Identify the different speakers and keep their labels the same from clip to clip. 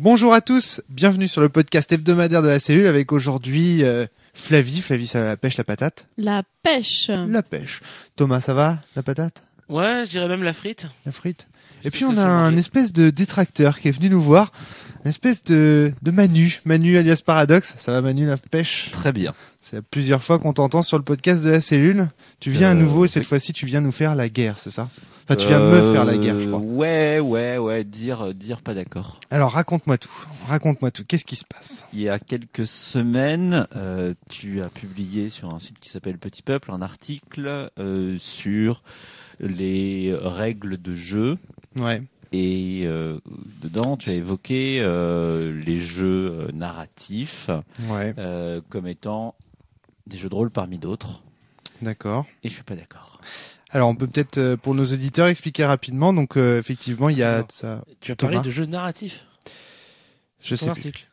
Speaker 1: Bonjour à tous, bienvenue sur le podcast hebdomadaire de la cellule avec aujourd'hui Flavie, ça va la pêche, la patate.
Speaker 2: La pêche.
Speaker 1: La pêche. Thomas, ça va, la patate?
Speaker 3: Ouais, je dirais même la frite.
Speaker 1: La frite. Et puis on a un espèce de détracteur qui est venu nous voir, une espèce de Manu alias Paradoxe. Ça va Manu, la pêche?
Speaker 4: Très bien.
Speaker 1: C'est plusieurs fois qu'on t'entend sur le podcast de la cellule. Tu viens à nouveau et cette fois-ci tu viens nous faire la guerre, c'est ça? Enfin, tu viens me faire la guerre, je crois.
Speaker 4: Ouais, dire pas d'accord.
Speaker 1: Alors, raconte-moi tout. Qu'est-ce qui se passe?
Speaker 4: Il y a quelques semaines, tu as publié sur un site qui s'appelle Petit Peuple un article sur les règles de jeu.
Speaker 1: Ouais.
Speaker 4: Et dedans, tu as évoqué les jeux narratifs comme étant des jeux de rôle parmi d'autres.
Speaker 1: D'accord.
Speaker 4: Et je suis pas d'accord.
Speaker 1: Alors, on peut peut-être, pour nos auditeurs, expliquer rapidement. Donc, effectivement, il y a ça.
Speaker 3: Tu as parlé de jeux narratifs.
Speaker 1: Je sais
Speaker 3: article.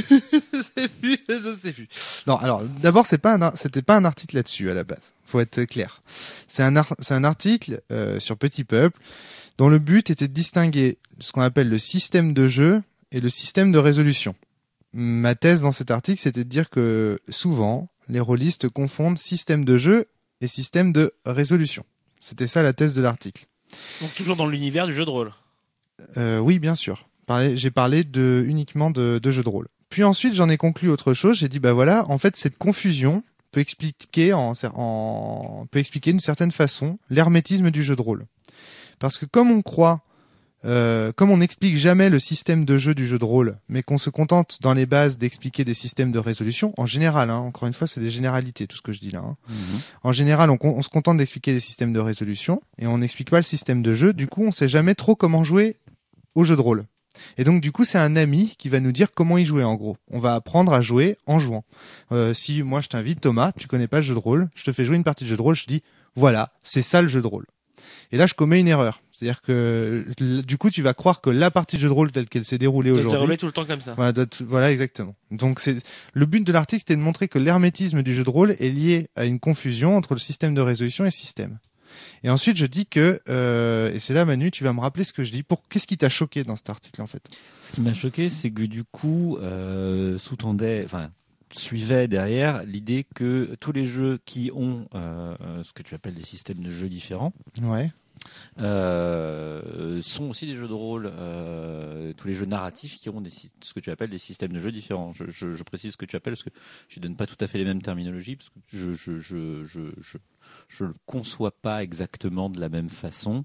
Speaker 1: Je sais plus. Non, alors, d'abord, c'était pas un article là-dessus, à la base. Faut être clair. C'est un article, sur Petit Peuple, dont le but était de distinguer ce qu'on appelle le système de jeu et le système de résolution. Ma thèse dans cet article, c'était de dire que, souvent, les rôlistes confondent système de jeu et système de résolution. C'était ça la thèse de l'article.
Speaker 3: Donc toujours dans l'univers du jeu de rôle.
Speaker 1: Oui, bien sûr. J'ai parlé uniquement de jeux de rôle. Puis ensuite, j'en ai conclu autre chose. J'ai dit, bah voilà, en fait, cette confusion peut expliquer d'une certaine façon l'hermétisme du jeu de rôle. Parce que comme on n'explique jamais le système de jeu du jeu de rôle, mais qu'on se contente dans les bases d'expliquer des systèmes de résolution, en général, encore une fois, c'est des généralités, tout ce que je dis là. En général, on se contente d'expliquer des systèmes de résolution, et on n'explique pas le système de jeu, du coup, on sait jamais trop comment jouer au jeu de rôle. Et donc, du coup, c'est un ami qui va nous dire comment y jouer, en gros. On va apprendre à jouer en jouant. Si moi, je t'invite, Thomas, tu connais pas le jeu de rôle, je te fais jouer une partie de jeu de rôle, je te dis, voilà, c'est ça le jeu de rôle. Et là, je commets une erreur. C'est-à-dire que, du coup, tu vas croire que la partie de jeu de rôle telle qu'elle s'est déroulée aujourd'hui.
Speaker 3: Se dérouler tout le temps comme ça.
Speaker 1: Voilà, exactement. Donc, le but de l'article, c'était de montrer que l'hermétisme du jeu de rôle est lié à une confusion entre le système de résolution et le système. Et ensuite, je dis que, et c'est là, Manu, tu vas me rappeler ce que je dis. Qu'est-ce qui t'a choqué dans cet article, en fait?
Speaker 4: Ce qui m'a choqué, c'est que du coup, suivait derrière l'idée que tous les jeux qui ont ce que tu appelles des systèmes de jeux différents sont aussi des jeux de rôle, tous les jeux narratifs qui ont ce que tu appelles des systèmes de jeux différents. Je précise ce que tu appelles parce que je donne pas tout à fait les mêmes terminologies parce que je le conçois pas exactement de la même façon.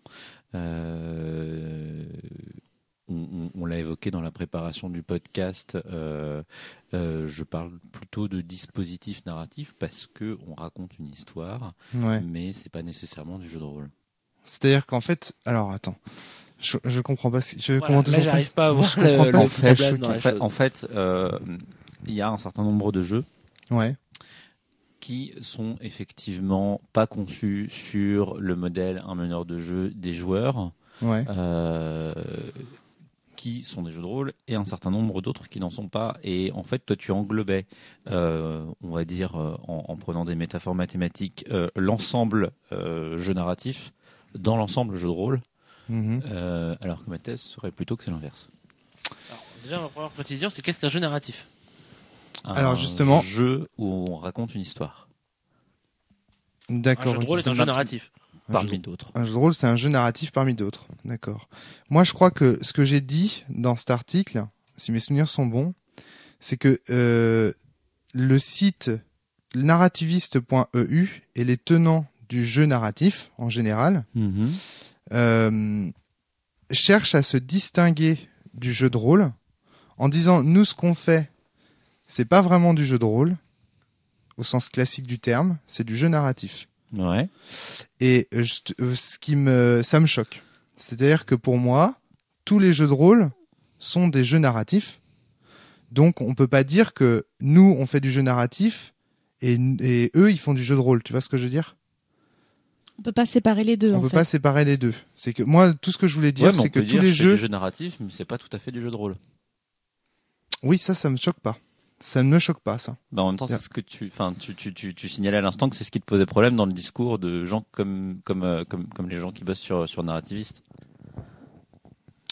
Speaker 4: On l'a évoqué dans la préparation du podcast. Je parle plutôt de dispositif narratif parce que on raconte une histoire, mais c'est pas nécessairement du jeu de rôle.
Speaker 1: C'est-à-dire qu'en fait, alors attends, je comprends pas.
Speaker 3: Là, j'arrive pas à voir
Speaker 4: En fait, il y a un certain nombre de jeux. Qui sont effectivement pas conçus sur le modèle un meneur de jeu des joueurs. Qui sont des jeux de rôle et un certain nombre d'autres qui n'en sont pas. Et en fait, toi, tu englobais, on va dire, en prenant des métaphores mathématiques, l'ensemble jeu narratif dans l'ensemble jeu de rôle, alors que ma thèse serait plutôt que c'est l'inverse.
Speaker 3: Alors, déjà, ma première précision, c'est qu'est-ce qu'un jeu narratif?
Speaker 1: Alors justement,
Speaker 4: un jeu où on raconte une histoire.
Speaker 1: D'accord.
Speaker 3: Un jeu de rôle est un jeu narratif.
Speaker 4: Parmi d'autres.
Speaker 1: Un jeu de rôle, c'est un jeu narratif parmi d'autres. D'accord. Moi, je crois que ce que j'ai dit dans cet article, si mes souvenirs sont bons, c'est que le site narrativiste.eu et les tenants du jeu narratif, en général, cherchent à se distinguer du jeu de rôle en disant, nous, ce qu'on fait, c'est pas vraiment du jeu de rôle, au sens classique du terme, c'est du jeu narratif. Et ça me choque. C'est-à-dire que pour moi, tous les jeux de rôle sont des jeux narratifs. Donc, on peut pas dire que nous, on fait du jeu narratif et eux, ils font du jeu de rôle. Tu vois ce que je veux dire?
Speaker 2: On peut pas séparer les deux.
Speaker 1: On peut pas séparer les deux. C'est que moi, tout ce que je voulais dire, c'est que tous les jeux.
Speaker 4: C'est du jeu narratif, mais c'est pas tout à fait du jeu de rôle.
Speaker 1: Oui, ça me choque pas. Ça ne me choque pas, ça.
Speaker 4: En même temps, c'est ce que tu signalais à l'instant que c'est ce qui te posait problème dans le discours de gens comme les gens qui bossent sur Narrativiste.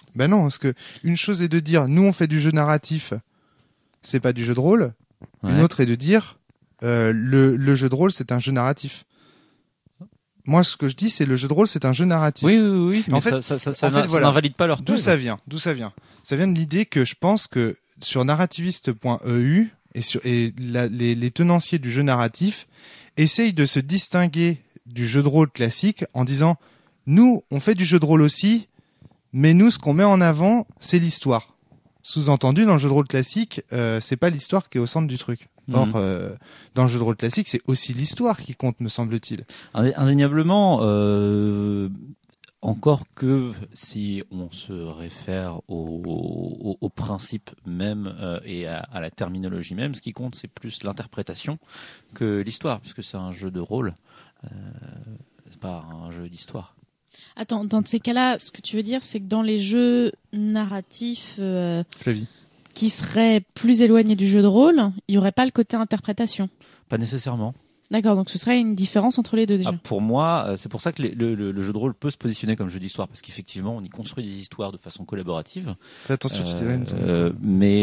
Speaker 1: Ben non, parce que une chose est de dire nous on fait du jeu narratif, c'est pas du jeu de rôle.
Speaker 4: Ouais.
Speaker 1: Une autre est de dire le jeu de rôle c'est un jeu narratif. Moi ce que je dis c'est le jeu de rôle c'est un jeu narratif.
Speaker 4: Oui.
Speaker 1: En
Speaker 4: Mais
Speaker 1: fait-
Speaker 4: ça
Speaker 1: voilà.
Speaker 4: n'invalide pas leur
Speaker 1: D'où
Speaker 4: thèse.
Speaker 1: ça vient Ça vient de l'idée que je pense que sur narrativiste.eu et les tenanciers du jeu narratif essayent de se distinguer du jeu de rôle classique en disant nous on fait du jeu de rôle aussi, mais nous ce qu'on met en avant c'est l'histoire. Sous-entendu dans le jeu de rôle classique c'est pas l'histoire qui est au centre du truc. Or dans le jeu de rôle classique c'est aussi l'histoire qui compte me semble-t-il.
Speaker 4: Indéniablement, encore que si on se réfère au principe même et à la terminologie même, ce qui compte c'est plus l'interprétation que l'histoire, puisque c'est un jeu de rôle, c'est pas un jeu d'histoire.
Speaker 2: Attends, dans ces cas-là, ce que tu veux dire, c'est que dans les jeux narratifs
Speaker 1: Flavie.
Speaker 2: qui seraient plus éloignés du jeu de rôle, il n'y aurait pas le côté interprétation.
Speaker 4: Pas nécessairement.
Speaker 2: D'accord, donc ce serait une différence entre les deux déjà.
Speaker 4: Pour moi, c'est pour ça que le jeu de rôle peut se positionner comme jeu d'histoire, parce qu'effectivement, on y construit des histoires de façon collaborative.
Speaker 1: Fais attention, tu t'éloignes.
Speaker 4: Mais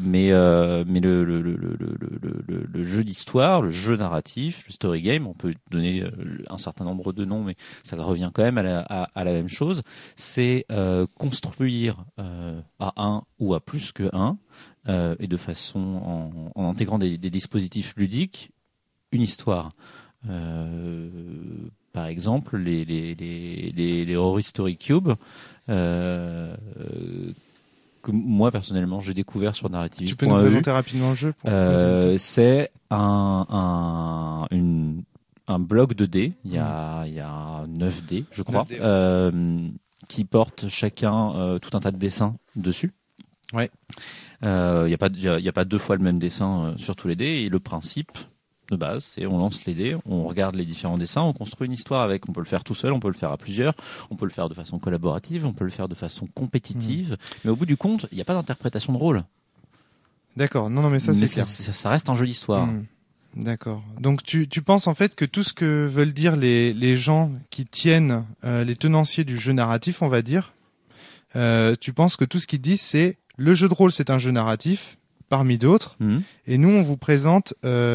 Speaker 4: le jeu d'histoire, le jeu narratif, le story game, on peut donner un certain nombre de noms, mais ça revient quand même à la même chose. C'est construire à un ou à plus que un, et de façon en intégrant des dispositifs ludiques, une histoire. Par exemple, les Horror Story Cube, que moi personnellement j'ai découvert sur narrativiste.eu.
Speaker 1: Tu peux nous présenter rapidement le jeu
Speaker 4: c'est un bloc de dés. Il y a 9 dés, je crois,
Speaker 1: 9 dés,
Speaker 4: qui portent chacun tout un tas de dessins dessus.
Speaker 1: Ouais.
Speaker 4: Il y a pas deux fois le même dessin sur tous les dés, et le principe de base, c'est on lance les dés, on regarde les différents dessins, on construit une histoire avec. On peut le faire tout seul, on peut le faire à plusieurs, on peut le faire de façon collaborative, on peut le faire de façon compétitive. Mais au bout du compte, il n'y a pas d'interprétation de rôle.
Speaker 1: D'accord, non, mais ça c'est clair.
Speaker 4: Ça reste un jeu d'histoire.
Speaker 1: D'accord. Donc tu penses en fait que tout ce que veulent dire les gens qui tiennent les tenanciers du jeu narratif, on va dire, tu penses que tout ce qu'ils disent c'est le jeu de rôle c'est un jeu narratif parmi d'autres, et nous on vous présente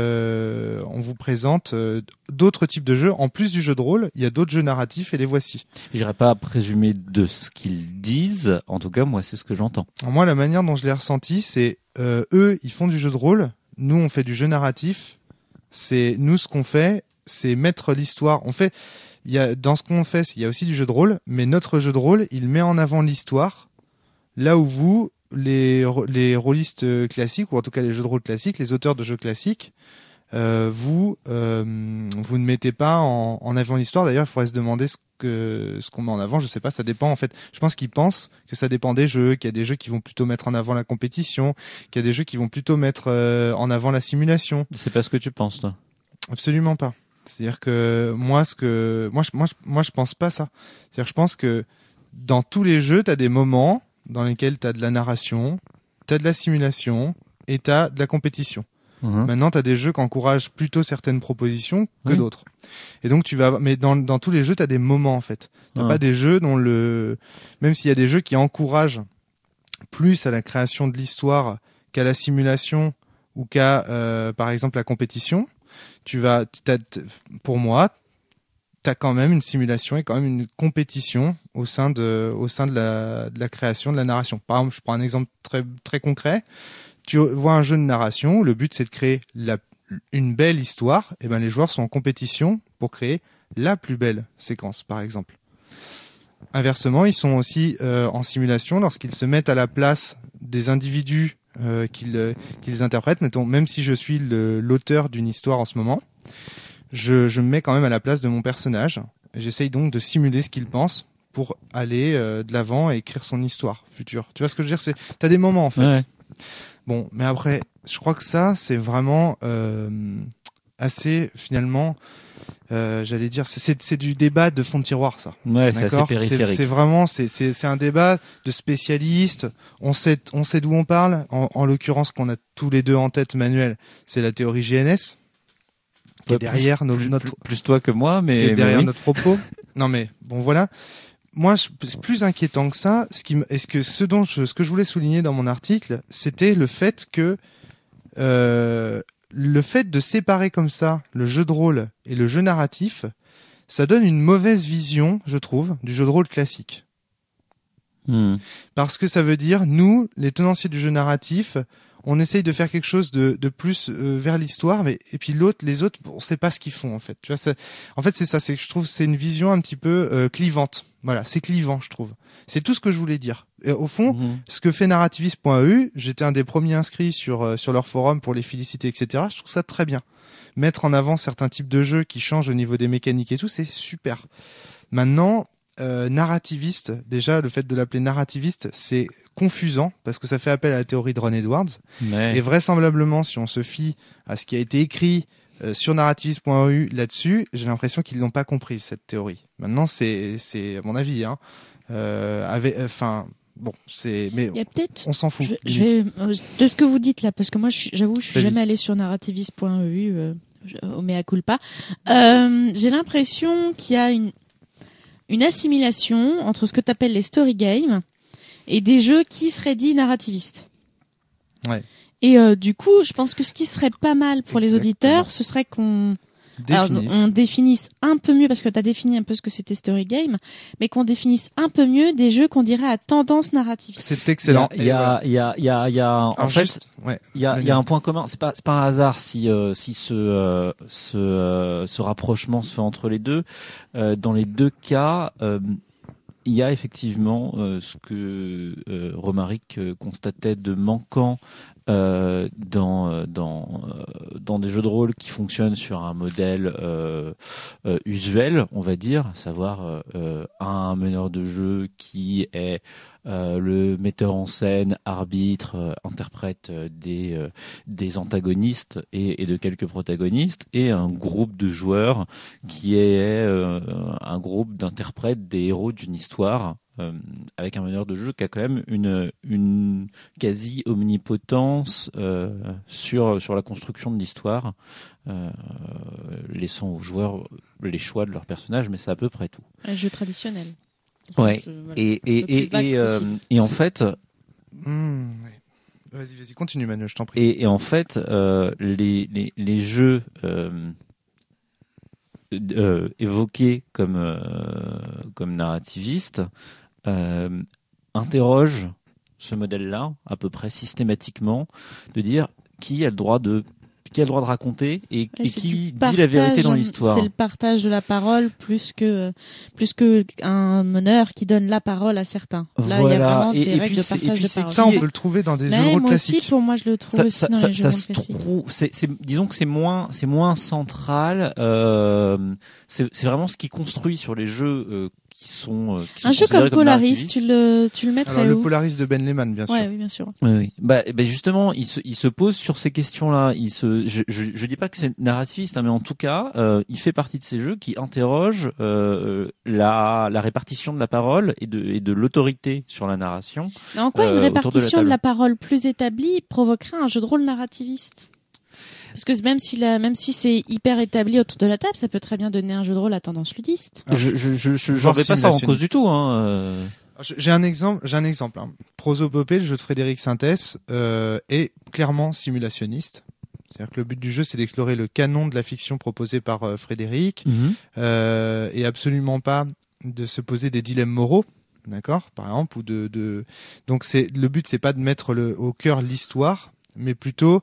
Speaker 1: d'autres types de jeux en plus du jeu de rôle. Il y a d'autres jeux narratifs et les voici.
Speaker 4: J'irais pas présumer de ce qu'ils disent. En tout cas, moi c'est ce que j'entends.
Speaker 1: Alors moi la manière dont je l'ai ressenti c'est eux ils font du jeu de rôle, nous on fait du jeu narratif. C'est nous ce qu'on fait, c'est mettre l'histoire. On fait, il y a dans ce qu'on fait, il y a aussi du jeu de rôle, mais notre jeu de rôle, il met en avant l'histoire. Là où vous, les rôlistes classiques, ou en tout cas les jeux de rôle classiques, les auteurs de jeux classiques, vous ne mettez pas en avant l'histoire. D'ailleurs, il faudrait se demander ce qu'on met en avant. Je sais pas, ça dépend en fait. Je pense qu'ils pensent que ça dépend des jeux, qu'il y a des jeux qui vont plutôt mettre en avant la compétition, qu'il y a des jeux qui vont plutôt mettre en avant la simulation.
Speaker 4: C'est pas ce que tu penses, toi?
Speaker 1: Absolument pas. C'est-à-dire que moi je pense pas ça. C'est-à-dire que je pense que dans tous les jeux, t'as des moments dans lesquels t'as de la narration, t'as de la simulation et t'as de la compétition. Maintenant, t'as des jeux qui encouragent plutôt certaines propositions que d'autres. Et donc mais dans tous les jeux, t'as des moments en fait. T'as pas des jeux dont même s'il y a des jeux qui encouragent plus à la création de l'histoire qu'à la simulation ou qu'à par exemple la compétition, pour moi, t'as quand même une simulation et quand même une compétition au sein de la création de la narration. Par exemple, je prends un exemple très très concret. Tu vois un jeu de narration où le but c'est de créer une belle histoire, et ben les joueurs sont en compétition pour créer la plus belle séquence, par exemple. Inversement, ils sont aussi en simulation lorsqu'ils se mettent à la place des individus qu'ils interprètent. Mettons, même si je suis l'auteur d'une histoire en ce moment, je me mets quand même à la place de mon personnage. J'essaye donc de simuler ce qu'il pense pour aller de l'avant et écrire son histoire future. Tu vois ce que je veux dire? T'as des moments en fait. Ouais. Bon, mais après, je crois que ça, c'est vraiment assez finalement, j'allais dire, c'est du débat de fond de tiroir, ça.
Speaker 4: Ouais, c'est assez périphérique.
Speaker 1: C'est vraiment, c'est un débat de spécialistes. On sait d'où on parle. En l'occurrence, qu'on a tous les deux en tête, Manuel, c'est la théorie GNS. Qui est derrière
Speaker 4: plus toi que moi, mais
Speaker 1: qui est derrière
Speaker 4: oui.
Speaker 1: notre propos. Non, mais bon, voilà. moi, c'est plus inquiétant que ça. Ce que je voulais souligner dans mon article, c'était le fait que le fait de séparer comme ça le jeu de rôle et le jeu narratif, ça donne une mauvaise vision, je trouve, du jeu de rôle classique. Parce que ça veut dire, nous, les tenanciers du jeu narratif, on essaye de faire quelque chose de plus vers l'histoire, et puis les autres, on sait pas ce qu'ils font en fait. Tu vois, en fait c'est ça, c'est que je trouve c'est une vision un petit peu clivante. Voilà, c'est clivant, je trouve. C'est tout ce que je voulais dire. Et au fond, ce que fait narrativiste.eu, j'étais un des premiers inscrits sur leur forum pour les féliciter, etc. Je trouve ça très bien. Mettre en avant certains types de jeux qui changent au niveau des mécaniques et tout, c'est super. Maintenant, narrativiste, déjà le fait de l'appeler narrativiste, c'est confusant parce que ça fait appel à la théorie de Ron Edwards.
Speaker 4: Ouais.
Speaker 1: Et vraisemblablement, si on se fie à ce qui a été écrit sur narrativiste.eu là-dessus, j'ai l'impression qu'ils n'ont pas compris cette théorie. Maintenant, c'est à mon avis, hein. Bon, mais
Speaker 2: Il y a peut-être.
Speaker 1: on s'en fout.
Speaker 2: Je vais de ce que vous dites là, parce que moi, j'avoue, je suis
Speaker 1: Vas-y.
Speaker 2: jamais allée sur narrativiste.eu, au mea culpa. J'ai l'impression qu'il y a une assimilation entre ce que tu appelles les story games et des jeux qui seraient dits narrativistes.
Speaker 1: Ouais.
Speaker 2: Et du coup, je pense que ce qui serait pas mal pour les auditeurs, ce serait qu'on définisse un peu mieux, parce que tu as défini un peu ce que c'était story game, mais qu'on définisse un peu mieux des jeux qu'on dirait à tendance narrativiste.
Speaker 1: C'est excellent.
Speaker 4: Il y a en fait, il y a un point commun. C'est pas un hasard si ce rapprochement se fait entre les deux. Dans les deux cas, il y a effectivement ce que Romaric constatait de manquant dans des jeux de rôle qui fonctionnent sur un modèle usuel, on va dire, à savoir un meneur de jeu qui est le metteur en scène, arbitre, interprète des antagonistes et de quelques protagonistes, et un groupe de joueurs qui est un groupe d'interprètes des héros d'une histoire, avec un meneur de jeu qui a quand même une quasi omnipotence sur la construction de l'histoire, laissant aux joueurs les choix de leurs personnages, mais c'est à peu près tout.
Speaker 2: Un jeu traditionnel.
Speaker 4: Ouais.
Speaker 2: Voilà.
Speaker 4: Et en fait,
Speaker 1: ouais. Vas-y, continue Manu, je t'en prie.
Speaker 4: et en fait, les jeux évoqués comme narrativistes interrogent ce modèle-là à peu près systématitement, de dire qui a le droit de raconter et qui dit la vérité dans l'histoire.
Speaker 2: C'est le partage de la parole plus que un meneur qui donne la parole à certains. Là, il y a vraiment des règles de partage de parole.
Speaker 1: Ça, on peut le trouver dans des jeux de rôle classiques.
Speaker 2: Aussi, pour moi, je le trouve aussi dans les jeux de rôle classiques.
Speaker 4: Disons que c'est moins central. C'est vraiment ce qui construit sur les jeux qui sont
Speaker 2: un jeu comme Polaris, tu le mettrais
Speaker 1: où?
Speaker 2: où?
Speaker 1: Le Polaris de Ben Lehman, bien sûr.
Speaker 2: Ouais, oui, bien sûr.
Speaker 4: Oui. Bah justement, il se pose sur ces questions-là. Je dis pas que c'est narrativiste, hein, mais en tout cas, il fait partie de ces jeux qui interrogent la répartition de la parole et de l'autorité sur la narration.
Speaker 2: Mais en quoi une répartition de la parole plus établie provoquerait un jeu de rôle narrativiste? Parce que même si c'est hyper établi autour de la table, ça peut très bien donner un jeu de rôle à tendance ludiste.
Speaker 4: Je remets pas ça en cause du tout, hein.
Speaker 1: J'ai un exemple, hein. Prosopopée, le jeu de Frédéric Sintès, est clairement simulationniste. C'est-à-dire que le but du jeu, c'est d'explorer le canon de la fiction proposée par Frédéric, et absolument pas de se poser des dilemmes moraux. D'accord, par exemple, ou donc le but, c'est pas de mettre au cœur l'histoire, mais plutôt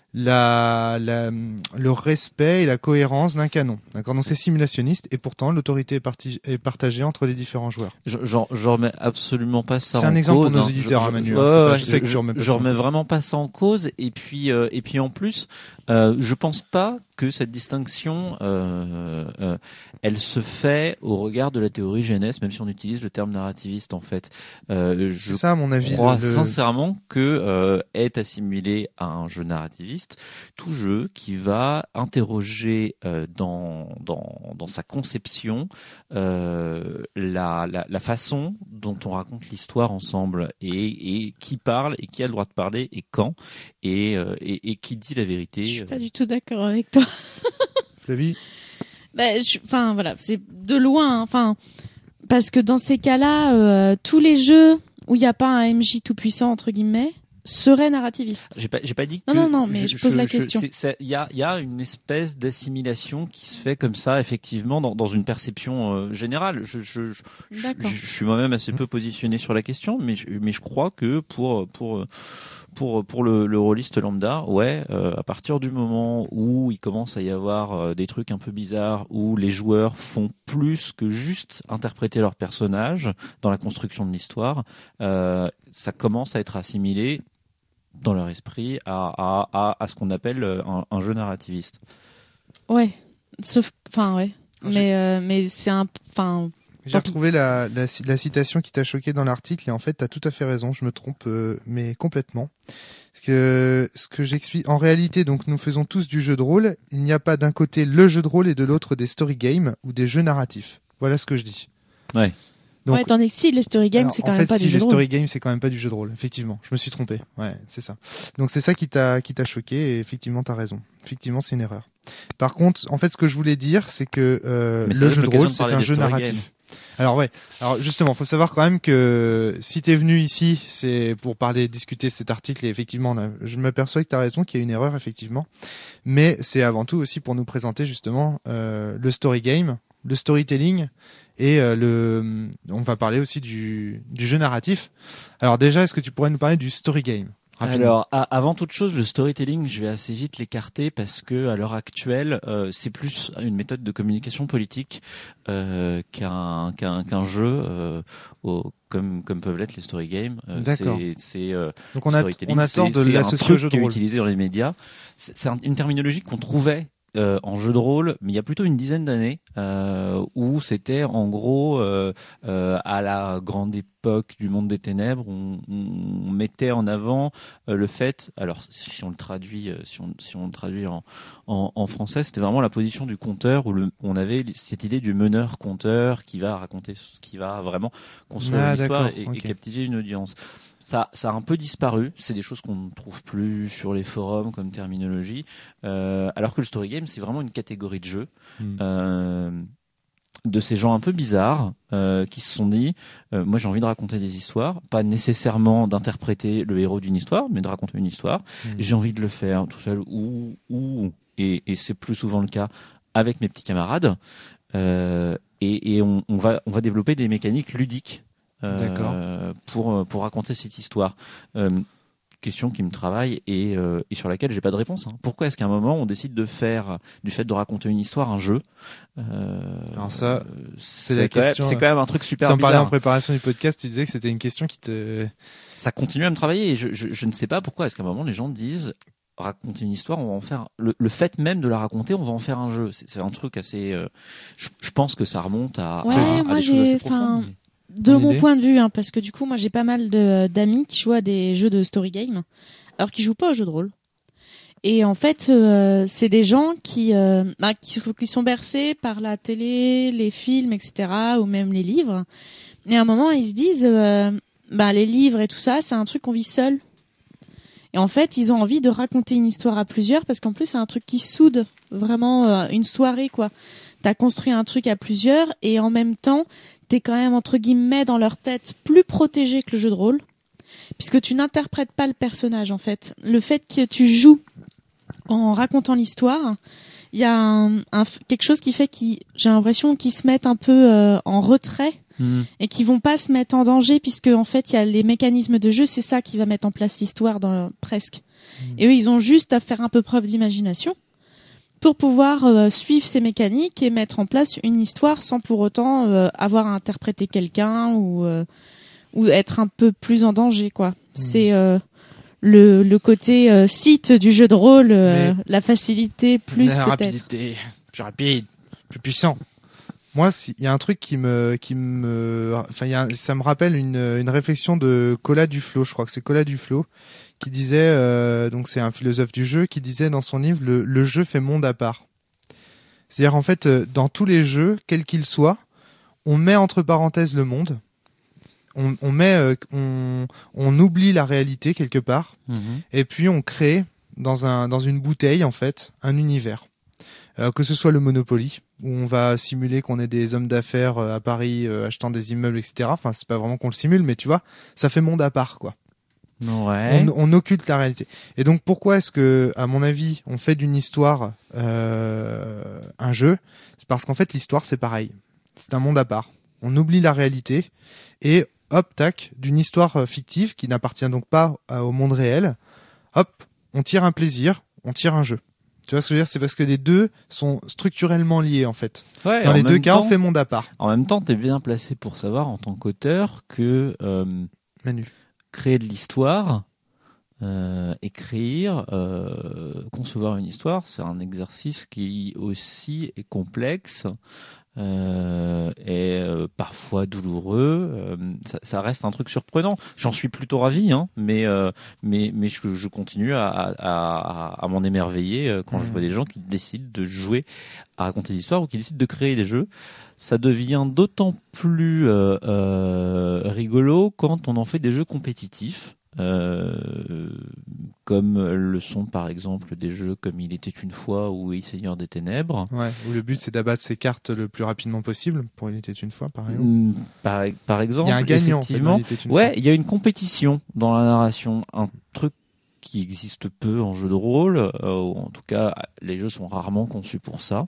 Speaker 1: le respect et la cohérence d'un canon. D'accord, donc c'est simulationniste, et pourtant l'autorité est partagée entre les différents joueurs.
Speaker 4: Je remets absolument pas ça en cause.
Speaker 1: C'est un exemple pour nos auditeurs, Manu. Je sais que je
Speaker 4: remets vraiment pas ça en cause. Et puis en plus, je pense pas que cette distinction, elle se fait au regard de la théorie jeunesse, même si on utilise le terme narrativiste en fait.
Speaker 1: C'est ça, à mon avis.
Speaker 4: Je crois sincèrement que est assimilé à un jeu narrativiste tout jeu qui va interroger dans sa conception la façon dont on raconte l'histoire ensemble, et qui parle et qui a le droit de parler et quand, et qui dit la vérité.
Speaker 2: Je suis pas du tout d'accord avec toi.
Speaker 1: Flavie?
Speaker 2: Enfin voilà, c'est de loin. Enfin, Parce que dans ces cas-là, tous les jeux où il n'y a pas un MJ tout puissant entre guillemets seraient narrativistes.
Speaker 4: J'ai pas dit que
Speaker 2: non, mais je pose la question.
Speaker 4: Il y a une espèce d'assimilation qui se fait comme ça effectivement dans une perception générale. Je suis moi-même assez peu positionné sur la question, mais je crois que pour le rôliste lambda, à partir du moment où il commence à y avoir des trucs un peu bizarres, où les joueurs font plus que juste interpréter leur personnage dans la construction de l'histoire, ça commence à être assimilé dans leur esprit à ce qu'on appelle un jeu narrativiste.
Speaker 2: Ouais, mais c'est
Speaker 1: J'ai retrouvé la citation qui t'a choqué dans l'article et en fait t'as tout à fait raison, je me trompe mais complètement. Parce que ce que j'explique, en réalité donc nous faisons tous du jeu de rôle, il n'y a pas d'un côté le jeu de rôle et de l'autre des story games ou des jeux narratifs. Voilà ce que je dis.
Speaker 4: Ouais.
Speaker 2: Donc, tandis que si les story games c'est quand même pas du jeu de rôle.
Speaker 1: En fait, si les story games c'est quand même pas du jeu de rôle. Effectivement, je me suis trompé. Ouais, c'est ça. Donc c'est ça qui t'a choqué et effectivement t'as raison. Effectivement, c'est une erreur. Par contre, en fait, ce que je voulais dire, c'est que le jeu de rôle c'est un jeu narratif. Alors justement, faut savoir quand même que si t'es venu ici, c'est pour discuter cet article et effectivement, je m'aperçois que t'as raison, qu'il y a une erreur effectivement, mais c'est avant tout aussi pour nous présenter justement le story game, le storytelling et on va parler aussi du jeu narratif. Alors déjà, est-ce que tu pourrais nous parler du story game ?
Speaker 4: Alors, avant toute chose, le storytelling, je vais assez vite l'écarter parce que à l'heure actuelle, c'est plus une méthode de communication politique qu'un jeu, comme peuvent l'être les story games.
Speaker 1: D'accord.
Speaker 4: Donc
Speaker 1: on a tort de l'associer au jeu de rôle.
Speaker 4: Utilisé dans les médias. C'est une terminologie qu'on trouvait en jeu de rôle, mais il y a plutôt une dizaine d'années, où c'était en gros à la grande époque du monde des ténèbres, on mettait en avant le fait, alors si on le traduit, si on le traduit en français, c'était vraiment la position du conteur où on avait cette idée du meneur-conteur qui va raconter, qui va vraiment construire l'histoire et captiver une audience. Ça a un peu disparu. C'est des choses qu'on ne trouve plus sur les forums comme terminologie. Alors que le story game, c'est vraiment une catégorie de jeu de ces gens un peu bizarres qui se sont dit moi j'ai envie de raconter des histoires, pas nécessairement d'interpréter le héros d'une histoire, mais de raconter une histoire. J'ai envie de le faire tout seul et c'est plus souvent le cas avec mes petits camarades. Et on va développer des mécaniques ludiques. Pour raconter cette histoire. Question qui me travaille et sur laquelle j'ai pas de réponse. Pourquoi est-ce qu'à un moment on décide de faire du fait de raconter une histoire un jeu
Speaker 1: Alors ça,
Speaker 4: c'est quand même un truc super bizarre.
Speaker 1: Tu en parlais en préparation du podcast, tu disais que c'était une question qui
Speaker 4: ça continue à me travailler et je ne sais pas pourquoi est-ce qu'à un moment les gens disent raconter une histoire, on va en faire le fait même de la raconter, on va en faire un jeu. C'est un truc assez je pense que ça remonte à des choses assez profondes.
Speaker 2: De mon point de vue, parce que du coup, moi, j'ai pas mal d'amis qui jouent à des jeux de story game, alors qu'ils jouent pas aux jeux de rôle. Et en fait, c'est des gens qui sont bercés par la télé, les films, etc., ou même les livres. Et à un moment, ils se disent, les livres et tout ça, c'est un truc qu'on vit seul. Et en fait, ils ont envie de raconter une histoire à plusieurs, parce qu'en plus, c'est un truc qui soude vraiment une soirée, quoi. T'as construit un truc à plusieurs, et en même temps, t'es quand même, entre guillemets, dans leur tête, plus protégé que le jeu de rôle, puisque tu n'interprètes pas le personnage, en fait. Le fait que tu joues en racontant l'histoire, il y a quelque chose qui fait j'ai l'impression qu'ils se mettent un peu en retrait et qu'ils vont pas se mettre en danger, puisque en fait, il y a les mécanismes de jeu, c'est ça qui va mettre en place l'histoire presque. Et eux, ils ont juste à faire un peu preuve d'imagination pour pouvoir suivre ces mécaniques et mettre en place une histoire sans pour autant avoir à interpréter quelqu'un ou être un peu plus en danger, quoi. C'est le côté site du jeu de rôle, la facilité plus
Speaker 1: la
Speaker 2: peut-être.
Speaker 1: Rapidité, plus rapide, plus puissant. Moi, il y a un truc ça me rappelle une réflexion de Colas Duflo, je crois que c'est Colas Duflo, qui disait, donc c'est un philosophe du jeu, qui disait dans son livre, le jeu fait monde à part. C'est-à-dire, en fait, dans tous les jeux, quels qu'ils soient, on met entre parenthèses le monde, on oublie la réalité quelque part, et puis on crée dans une bouteille, en fait, un univers. Que ce soit le Monopoly, où on va simuler qu'on est des hommes d'affaires à Paris achetant des immeubles, etc. Enfin, c'est pas vraiment qu'on le simule, mais tu vois, ça fait monde à part, quoi.
Speaker 4: Ouais.
Speaker 1: On occulte la réalité. Et donc, pourquoi est-ce que, à mon avis, on fait d'une histoire un jeu? C'est parce qu'en fait, l'histoire, c'est pareil. C'est un monde à part. On oublie la réalité et hop, tac, d'une histoire fictive qui n'appartient donc pas au monde réel. Hop, on tire un plaisir, on tire un jeu. Tu vois ce que je veux dire? C'est parce que les deux sont structurellement liés, en fait.
Speaker 4: Ouais,
Speaker 1: dans les deux cas, on fait monde à part.
Speaker 4: En même temps, t'es bien placé pour savoir, en tant qu'auteur, que
Speaker 1: Manu.
Speaker 4: Créer de l'histoire, écrire, concevoir une histoire, c'est un exercice qui aussi est complexe et parfois douloureux. Ça reste un truc surprenant. J'en suis plutôt ravi, hein, mais je continue à m'en émerveiller quand je vois des gens qui décident de jouer à raconter des histoires ou qui décident de créer des jeux. Ça devient d'autant plus rigolo quand on en fait des jeux compétitifs. Comme le sont par exemple des jeux comme Il était une fois ou Oui Seigneur des Ténèbres.
Speaker 1: Ouais, où le but c'est d'abattre ses cartes le plus rapidement possible, pour Il était une fois par exemple.
Speaker 4: Par exemple,
Speaker 1: il y a un gagnant,
Speaker 4: effectivement.
Speaker 1: Il était une
Speaker 4: ouais,
Speaker 1: fois.
Speaker 4: Il y a une compétition dans la narration, un truc qui existe peu en jeu de rôle, ou en tout cas les jeux sont rarement conçus pour ça.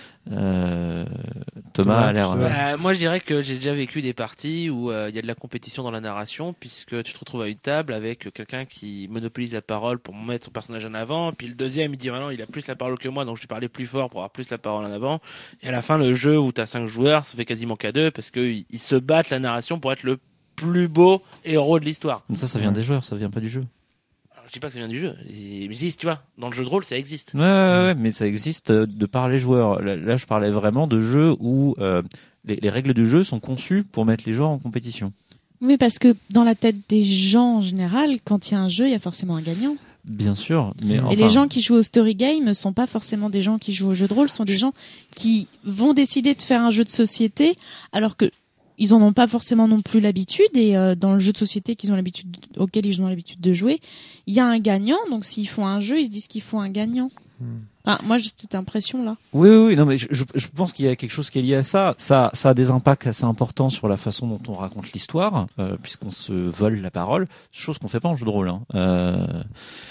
Speaker 4: Thomas a l'air.
Speaker 3: Moi, je dirais que j'ai déjà vécu des parties où il y a de la compétition dans la narration, puisque tu te retrouves à une table avec quelqu'un qui monopolise la parole pour mettre son personnage en avant, puis le deuxième il dit non, il a plus la parole que moi, donc je vais parler plus fort pour avoir plus la parole en avant. Et à la fin, le jeu où t'as 5 joueurs, ça fait quasiment qu'à 2 parce que ils se battent la narration pour être le plus beau héros de l'histoire.
Speaker 4: Mais ça vient des joueurs, ça vient pas du jeu.
Speaker 3: Je dis pas que ça vient du jeu. Mais tu vois, dans le jeu de rôle, ça existe.
Speaker 4: Ouais, mais ça existe de par les joueurs. Là, je parlais vraiment de jeux où les règles du jeu sont conçues pour mettre les joueurs en compétition.
Speaker 2: Oui, parce que dans la tête des gens en général, quand il y a un jeu, il y a forcément un gagnant.
Speaker 4: Bien sûr, mais enfin...
Speaker 2: Et les gens qui jouent au story game ne sont pas forcément des gens qui jouent au jeu de rôle, sont des gens qui vont décider de faire un jeu de société, alors que ils en ont pas forcément non plus l'habitude, et dans le jeu de société auquel ils ont l'habitude de jouer, il y a un gagnant, donc s'ils font un jeu, ils se disent qu'ils font un gagnant. Enfin, moi, j'ai cette impression-là.
Speaker 4: Oui, non, mais je pense qu'il y a quelque chose qui est lié à ça. Ça a des impacts assez importants sur la façon dont on raconte l'histoire, puisqu'on se vole la parole, chose qu'on fait pas en jeu de rôle. Hein.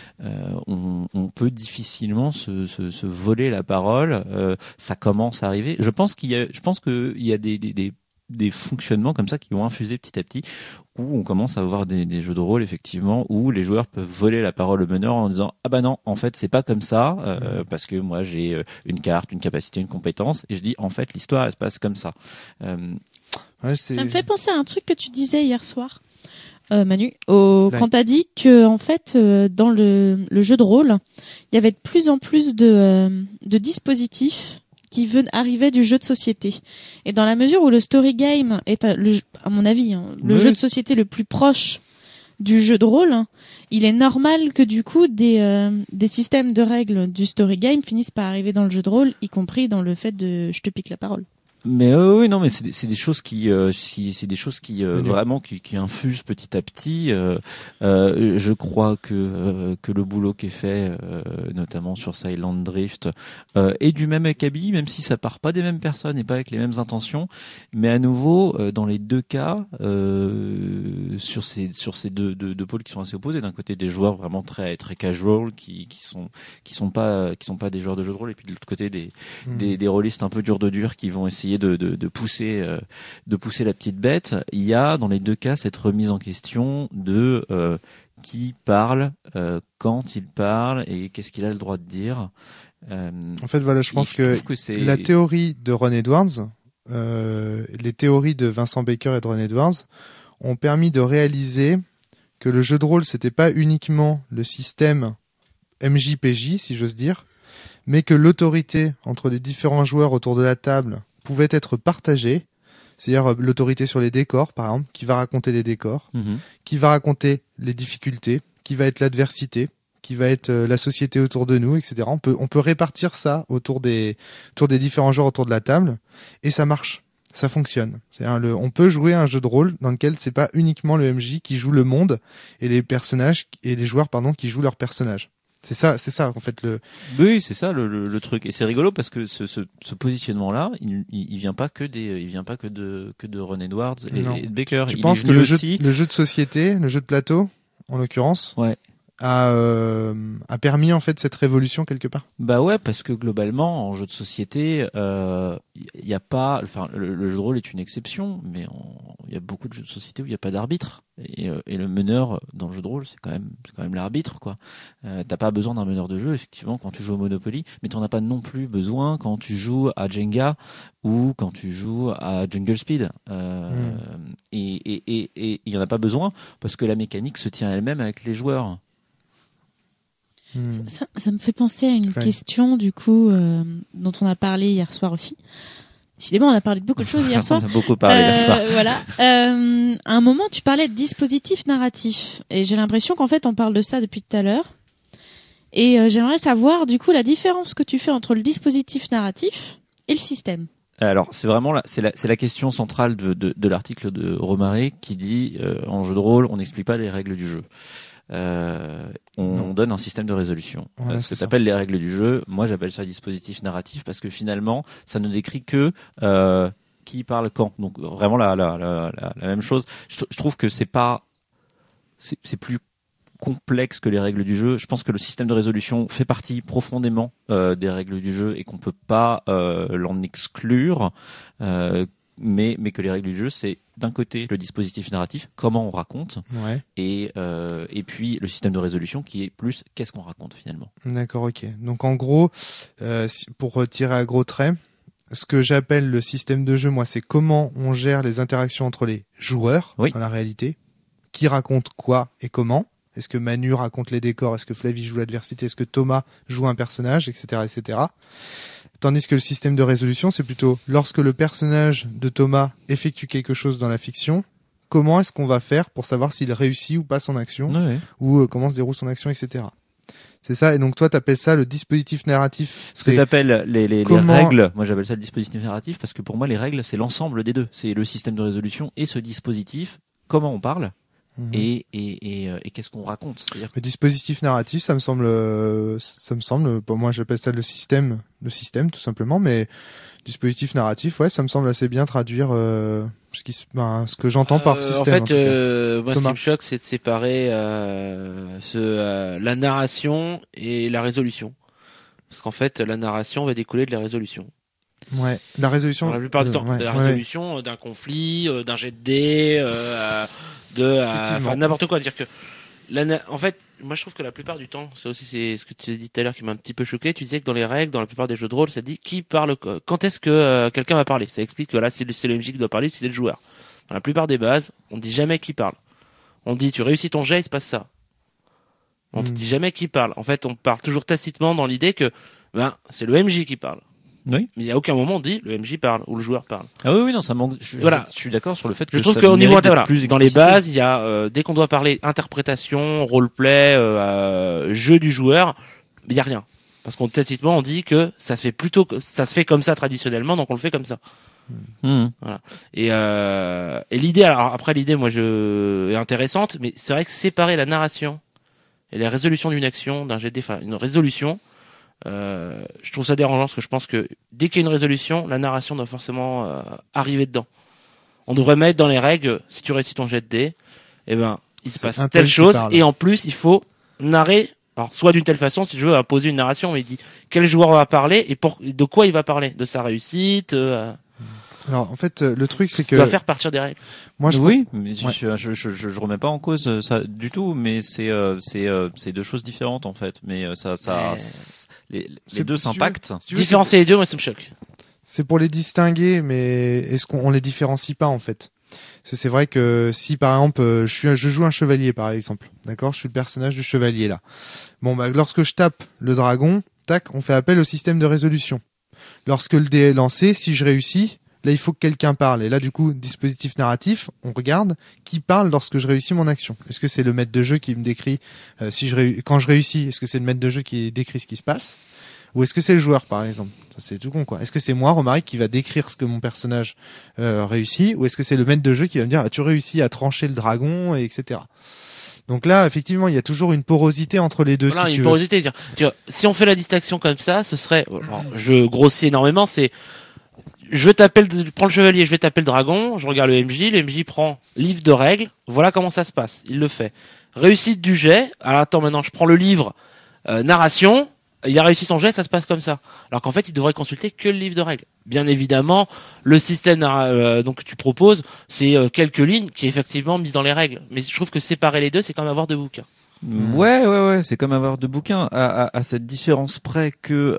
Speaker 4: On peut difficilement se voler la parole. Ça commence à arriver. Je pense qu'il y a des fonctionnements comme ça qui vont infuser petit à petit, où on commence à avoir des jeux de rôle effectivement où les joueurs peuvent voler la parole au meneur en disant ah bah non, en fait c'est pas comme ça parce que moi j'ai une carte, une capacité, une compétence, et je dis en fait l'histoire elle se passe comme ça.
Speaker 2: Ça me fait penser à un truc que tu disais hier soir, Manu, quand t'as dit que en fait dans le jeu de rôle il y avait de plus en plus de dispositifs qui arrivait du jeu de société. Et dans la mesure où le story game est, à mon avis, le jeu de société le plus proche du jeu de rôle, il est normal que du coup des systèmes de règles du story game finissent par arriver dans le jeu de rôle, y compris dans le fait de je te pique la parole.
Speaker 4: Mais oui, non, mais c'est des choses qui vraiment qui infusent petit à petit. Je crois que le boulot qui est fait, notamment sur Silent Drift, est du même acabit, même si ça part pas des mêmes personnes et pas avec les mêmes intentions. Mais à nouveau, dans les deux cas, sur ces deux pôles qui sont assez opposés. D'un côté, des joueurs vraiment très très casual qui sont pas des joueurs de jeux de rôle, et puis de l'autre côté des rôlistes un peu dur de dur qui vont essayer de pousser la petite bête. Il y a dans les deux cas cette remise en question de qui parle, quand il parle et qu'est-ce qu'il a le droit de dire.
Speaker 1: En fait, voilà, je pense que la théorie de Ron Edwards, les théories de Vincent Baker et de Ron Edwards ont permis de réaliser que le jeu de rôle c'était pas uniquement le système MJPJ, si j'ose dire, mais que l'autorité entre les différents joueurs autour de la table pouvait être partagée, c'est-à-dire l'autorité sur les décors, par exemple, qui va raconter les décors, qui va raconter les difficultés, qui va être l'adversité, qui va être la société autour de nous, etc. On peut répartir ça autour des différents joueurs autour de la table, et ça marche, ça fonctionne. C'est-à-dire on peut jouer un jeu de rôle dans lequel c'est pas uniquement le MJ qui joue le monde et les personnages et les joueurs qui jouent leurs personnages. C'est ça en fait
Speaker 4: Oui, c'est ça le truc, et c'est rigolo parce que ce positionnement-là, il vient pas que de Ron Edwards et de Baker.
Speaker 1: Tu penses que le jeu de société, le jeu de plateau, en l'occurrence,
Speaker 4: ouais,
Speaker 1: a permis en fait cette révolution quelque part?
Speaker 4: Bah ouais, parce que globalement en jeu de société, il y a pas, enfin le jeu de rôle est une exception, mais il y a beaucoup de jeux de société où il y a pas d'arbitre, et le meneur dans le jeu de rôle c'est quand même l'arbitre, quoi. T'as pas besoin d'un meneur de jeu effectivement quand tu joues au Monopoly, mais t'en as pas non plus besoin quand tu joues à Jenga ou quand tu joues à Jungle Speed. Et il y en a pas besoin parce que la mécanique se tient elle-même avec les joueurs.
Speaker 2: Ça me fait penser à une question du coup dont on a parlé hier soir aussi. Décidément, on a parlé de beaucoup de choses hier soir.
Speaker 4: On a beaucoup parlé hier soir.
Speaker 2: Voilà. À un moment, tu parlais de dispositif narratif, et j'ai l'impression qu'en fait, on parle de ça depuis tout à l'heure. Et j'aimerais savoir du coup la différence que tu fais entre le dispositif narratif et le système. Alors,
Speaker 4: c'est vraiment c'est la question centrale de l'article de Romaré qui dit en jeu de rôle, on n'explique pas les règles du jeu. On donne un système de résolution.
Speaker 1: Voilà,
Speaker 4: Ce que s'appelle les règles du jeu. Moi, j'appelle ça dispositif narratif parce que finalement, ça ne décrit que qui parle quand. Donc vraiment la même chose. Je trouve que c'est plus complexe que les règles du jeu. Je pense que le système de résolution fait partie profondément des règles du jeu et qu'on peut pas l'en exclure. Mais que les règles du jeu, c'est d'un côté le dispositif narratif, comment on raconte,
Speaker 1: ouais,
Speaker 4: et puis le système de résolution qui est plus qu'est-ce qu'on raconte finalement.
Speaker 1: D'accord, ok. Donc en gros, pour tirer à gros traits, ce que j'appelle le système de jeu, moi, c'est comment on gère les interactions entre les joueurs,
Speaker 4: oui,
Speaker 1: dans la réalité, qui raconte quoi et comment. Est-ce que Manu raconte les décors, est-ce que Flavie joue l'adversité, est-ce que Thomas joue un personnage, etc., etc. Tandis que le système de résolution, c'est plutôt lorsque le personnage de Thomas effectue quelque chose dans la fiction, comment est-ce qu'on va faire pour savoir s'il réussit ou pas son action,
Speaker 4: ouais,
Speaker 1: ou comment se déroule son action, etc. C'est ça, et donc toi t'appelles ça le dispositif narratif.
Speaker 4: Ce que t'appelles les règles, moi j'appelle ça le dispositif narratif parce que pour moi les règles c'est l'ensemble des deux. C'est le système de résolution et ce dispositif, comment on parle. Et qu'est-ce qu'on raconte, c'est-à-dire
Speaker 1: le dispositif narratif, ça me semble, pour moi j'appelle ça le système tout simplement, mais dispositif narratif, ouais, ça me semble assez bien traduire ce que j'entends par système.
Speaker 3: En fait, moi ce qui me choque, c'est de séparer la narration et la résolution, parce qu'en fait la narration va découler de la résolution.
Speaker 1: Ouais, la résolution.
Speaker 3: Dans la plupart du temps,
Speaker 1: ouais,
Speaker 3: la résolution d'un conflit, d'un jet de dés, enfin n'importe quoi. Dire que en fait, moi je trouve que la plupart du temps, c'est ce que tu as dit tout à l'heure qui m'a un petit peu choqué. Tu disais que dans les règles, dans la plupart des jeux de rôle, ça dit qui parle, quand est-ce que quelqu'un va parler. Ça explique que là, c'est le MJ qui doit parler, c'est le joueur. Dans la plupart des bases, on dit jamais qui parle. On dit tu réussis ton jet, il se passe ça. On te dit jamais qui parle. En fait, on parle toujours tacitement dans l'idée que c'est le MJ qui parle.
Speaker 4: Oui.
Speaker 3: Mais il y a aucun moment on dit le MJ parle ou le joueur parle.
Speaker 4: Ah oui, non, ça manque. Je suis d'accord sur le fait que
Speaker 3: je trouve qu'au niveau dans les bases, il y a dès qu'on doit parler interprétation, roleplay, jeu du joueur, il y a rien. Parce qu'on tacitement on dit que ça se fait comme ça traditionnellement, donc on le fait comme ça. Voilà. Et l'idée, alors après l'idée, moi est intéressante, mais c'est vrai que séparer la narration et la résolution d'une action, d'un jet de dés, enfin une résolution. Je trouve ça dérangeant parce que je pense que dès qu'il y a une résolution, la narration doit forcément arriver dedans. On devrait mettre dans les règles, si tu réussis ton jet de dés, il se passe telle chose, et en plus il faut narrer, alors soit d'une telle façon, si tu veux imposer une narration, mais il dit quel joueur va parler et de quoi il va parler, de sa réussite.
Speaker 1: Alors en fait le truc c'est que
Speaker 3: ça doit faire partir des règles.
Speaker 4: Moi mais je remets pas en cause ça du tout, mais c'est deux choses différentes en fait, mais les deux s'impactent.
Speaker 3: Différencier les deux, moi ça me choque.
Speaker 1: C'est pour les distinguer, mais est-ce qu'on les différencie pas en fait? C'est vrai que si par exemple je joue un chevalier par exemple, d'accord, je suis le personnage du chevalier là. Bon lorsque je tape le dragon, tac, on fait appel au système de résolution. Lorsque le dé est lancé, si je réussis, là, il faut que quelqu'un parle. Et là, du coup, dispositif narratif, on regarde qui parle lorsque je réussis mon action. Est-ce que c'est le maître de jeu qui me décrit quand je réussis? Est-ce que c'est le maître de jeu qui décrit ce qui se passe? Ou est-ce que c'est le joueur, par exemple? Ça, c'est tout con, quoi. Est-ce que c'est moi, Romaric, qui va décrire ce que mon personnage réussit? Ou est-ce que c'est le maître de jeu qui va me dire tu réussis à trancher le dragon, et etc. Donc là, effectivement, il y a toujours une porosité entre les deux.
Speaker 3: Voilà, une porosité. Si on fait la distinction comme ça, ce serait, je grossis énormément, c'est, prends le chevalier, je vais taper le dragon, je regarde le MJ prend livre de règles, voilà comment ça se passe. Il le fait. Réussite du jet. Alors attends, maintenant, je prends le livre, narration. Il a réussi son jet, ça se passe comme ça. Alors qu'en fait, il devrait consulter que le livre de règles. Bien évidemment, le système donc que tu proposes, c'est quelques lignes qui est effectivement mise dans les règles. Mais je trouve que séparer les deux, c'est comme avoir deux bouquins.
Speaker 4: Ouais, c'est comme avoir deux bouquins à cette différence près que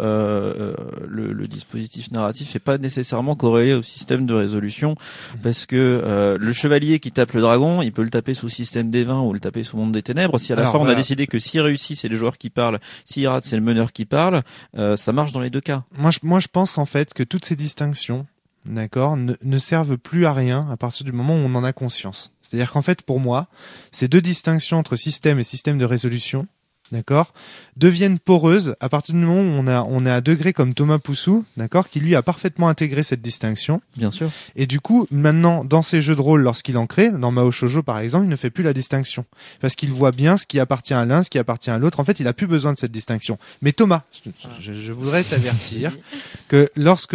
Speaker 4: le dispositif narratif est pas nécessairement corrélé au système de résolution, parce que le chevalier qui tape le dragon, il peut le taper sous système des 20 ou le taper sous monde des ténèbres. Si à la fin on a décidé que s'il réussit c'est le joueur qui parle, s'il rate c'est le meneur qui parle, ça marche dans les deux cas.
Speaker 1: Moi je pense en fait que toutes ces distinctions, d'accord, ne servent plus à rien à partir du moment où on en a conscience. C'est-à-dire qu'en fait, pour moi, ces deux distinctions entre système et système de résolution, d'accord, deviennent poreuses à partir du moment où on est à degré comme Thomas Poussou, d'accord, qui lui a parfaitement intégré cette distinction.
Speaker 4: Bien sûr.
Speaker 1: Et du coup, maintenant, dans ses jeux de rôle, lorsqu'il en crée, dans Mao Shoujo par exemple, il ne fait plus la distinction. Parce qu'il voit bien ce qui appartient à l'un, ce qui appartient à l'autre. En fait, il a plus besoin de cette distinction. Mais Thomas, je voudrais t'avertir que lorsque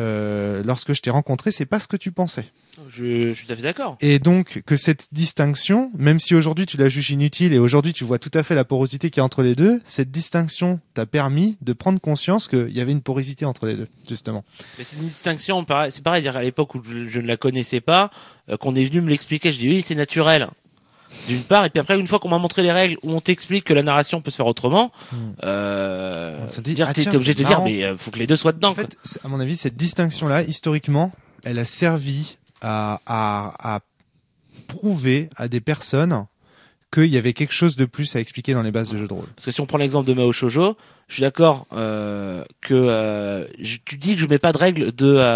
Speaker 1: je t'ai rencontré, c'est pas ce que tu pensais.
Speaker 3: Je suis tout à fait d'accord.
Speaker 1: Et donc, que cette distinction, même si aujourd'hui tu la juges inutile et aujourd'hui tu vois tout à fait la porosité qu'il y a entre les deux, cette distinction t'a permis de prendre conscience qu'il y avait une porosité entre les deux, justement.
Speaker 3: Mais c'est une distinction, c'est pareil, dire à l'époque où je ne la connaissais pas, qu'on est venu me l'expliquer, je dis oui, c'est naturel. D'une part, et puis après, une fois qu'on m'a montré les règles, où on t'explique que la narration peut se faire autrement,
Speaker 1: on te dit,
Speaker 3: t'es obligé de te dire, mais faut que les deux soient dedans.
Speaker 1: En fait, à mon avis, cette distinction-là, historiquement, elle a servi à prouver à des personnes qu'il y avait quelque chose de plus à expliquer dans les bases de jeux de rôle.
Speaker 3: Parce que si on prend l'exemple de Mao Shoujo, je suis d'accord tu dis que je mets pas de règles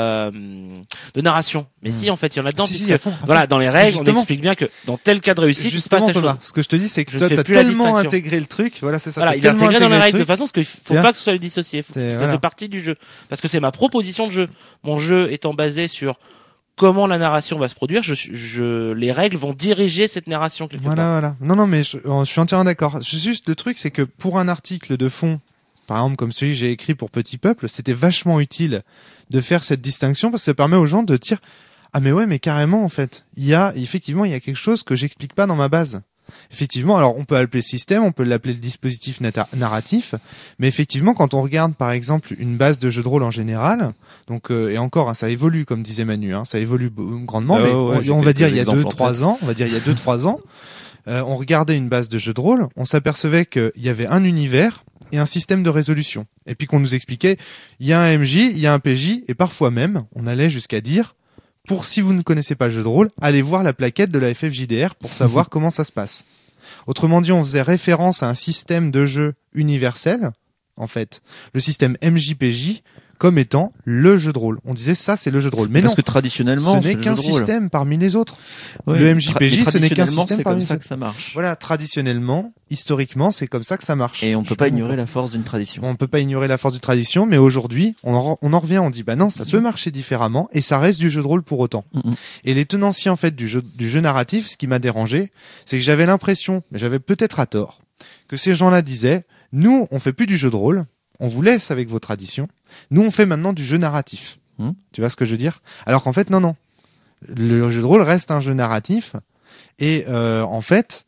Speaker 3: de narration, mais si en fait il y en a dedans. Voilà, dans les règles, on explique bien que dans tel cas de réussite,
Speaker 1: justement,
Speaker 3: il se passe
Speaker 1: Thomas, ce que je te dis, c'est que toi t'as tellement intégré le truc, voilà, c'est ça.
Speaker 3: Voilà, il est intégré dans les règles de façon parce qu'il faut pas que ce soit dissocié, ça fait partie du jeu, parce que c'est ma proposition de jeu. Mon jeu étant basé sur comment la narration va se produire, les règles vont diriger cette narration quelque part.
Speaker 1: Voilà. Non, mais je suis entièrement d'accord. Juste, le truc, c'est que pour un article de fond, par exemple, comme celui que j'ai écrit pour Petit Peuple, c'était vachement utile de faire cette distinction parce que ça permet aux gens de dire, ah, mais ouais, mais carrément, en fait, il y a quelque chose que j'explique pas dans ma base. Effectivement, alors on peut l'appeler système, on peut l'appeler le dispositif narratif, mais effectivement, quand on regarde par exemple une base de jeu de rôle en général, donc et encore, hein, ça évolue comme disait Manu, hein, ça évolue grandement, mais on va dire il y a 2-3 ans, on regardait une base de jeu de rôle, on s'apercevait qu'il y avait un univers et un système de résolution, et puis qu'on nous expliquait, il y a un MJ, il y a un PJ, et parfois même, on allait jusqu'à dire, si vous ne connaissez pas le jeu de rôle, allez voir la plaquette de la FFJDR pour savoir comment ça se passe. Autrement dit, on faisait référence à un système de jeu universel, en fait, le système MJPJ, comme étant le jeu de rôle. On disait ça, c'est le jeu de rôle. Mais
Speaker 4: parce
Speaker 1: non,
Speaker 4: que traditionnellement,
Speaker 1: ce n'est qu'un système parmi les autres.
Speaker 4: Ouais,
Speaker 1: le MJPJ, ce n'est qu'un système parmi les autres.
Speaker 4: C'est comme ça que ça marche.
Speaker 1: Voilà, traditionnellement, historiquement, c'est comme ça que ça marche.
Speaker 4: Et on peut pas ignorer la force d'une tradition.
Speaker 1: On peut pas ignorer la force d'une tradition, mais aujourd'hui, on en revient, on dit, bah non, ça peut marcher différemment, et ça reste du jeu de rôle pour autant. Et les tenanciers, en fait, du jeu narratif, ce qui m'a dérangé, c'est que j'avais l'impression, mais j'avais peut-être à tort, que ces gens-là disaient, nous, on fait plus du jeu de rôle, on vous laisse avec vos traditions. Nous, on fait maintenant du jeu narratif. Tu vois ce que je veux dire? Alors qu'en fait, non. Le jeu de rôle reste un jeu narratif. Et en fait,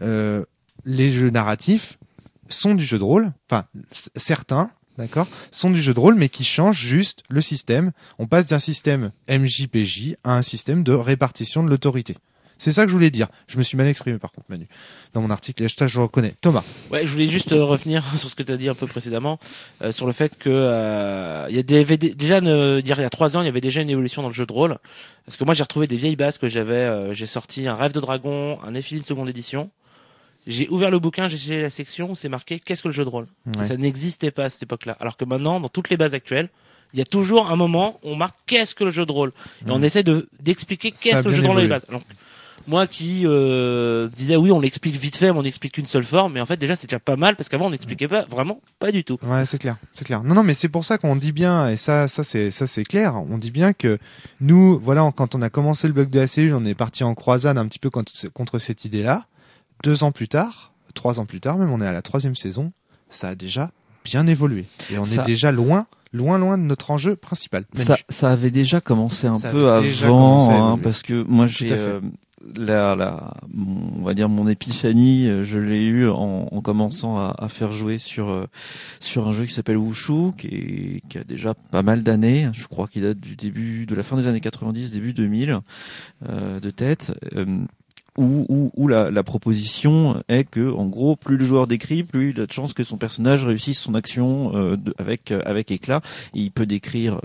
Speaker 1: les jeux narratifs sont du jeu de rôle. Enfin, certains, d'accord, sont du jeu de rôle, mais qui changent juste le système. On passe d'un système MJPJ à un système de répartition de l'autorité. C'est ça que je voulais dire. Je me suis mal exprimé par contre, Manu. Dans mon article, je le reconnais. Thomas.
Speaker 3: Ouais, je voulais juste revenir sur ce que tu as dit un peu précédemment, sur le fait que il y a 3 ans, il y avait déjà une évolution dans le jeu de rôle. Parce que moi, j'ai retrouvé des vieilles bases que j'avais. J'ai sorti un Rêve de Dragon, un Effil de seconde édition. J'ai ouvert le bouquin, j'ai cherché la section où c'est marqué qu'est-ce que le jeu de rôle. Ouais. Ça n'existait pas à cette époque-là. Alors que maintenant, dans toutes les bases actuelles, il y a toujours un moment où on marque qu'est-ce que le jeu de rôle. Et on essaie d'expliquer qu'est-ce que le jeu de rôle dans les bases. Alors, moi qui disais oui, on l'explique vite fait, mais on n'explique qu'une seule forme, mais en fait déjà c'est déjà pas mal parce qu'avant on n'expliquait pas du tout.
Speaker 1: Ouais, c'est clair. Non, mais c'est pour ça qu'on dit bien, et ça c'est clair. On dit bien que nous, voilà, quand on a commencé le blog de la cellule, on est parti en croisade un petit peu contre cette idée-là. 3 ans plus tard même, on est à la 3e saison, ça a déjà bien évolué. Et on est déjà loin de notre enjeu principal.
Speaker 4: Ça avait déjà commencé un peu avant, parce que moi j'ai on va dire mon épiphanie, je l'ai eu en commençant à faire jouer sur un jeu qui s'appelle Wushu, qui a déjà pas mal d'années. Je crois qu'il date de la fin des années 90, début 2000, de tête. Où la proposition est que, en gros, plus le joueur décrit, plus il a de chances que son personnage réussisse son action avec éclat. Et il peut décrire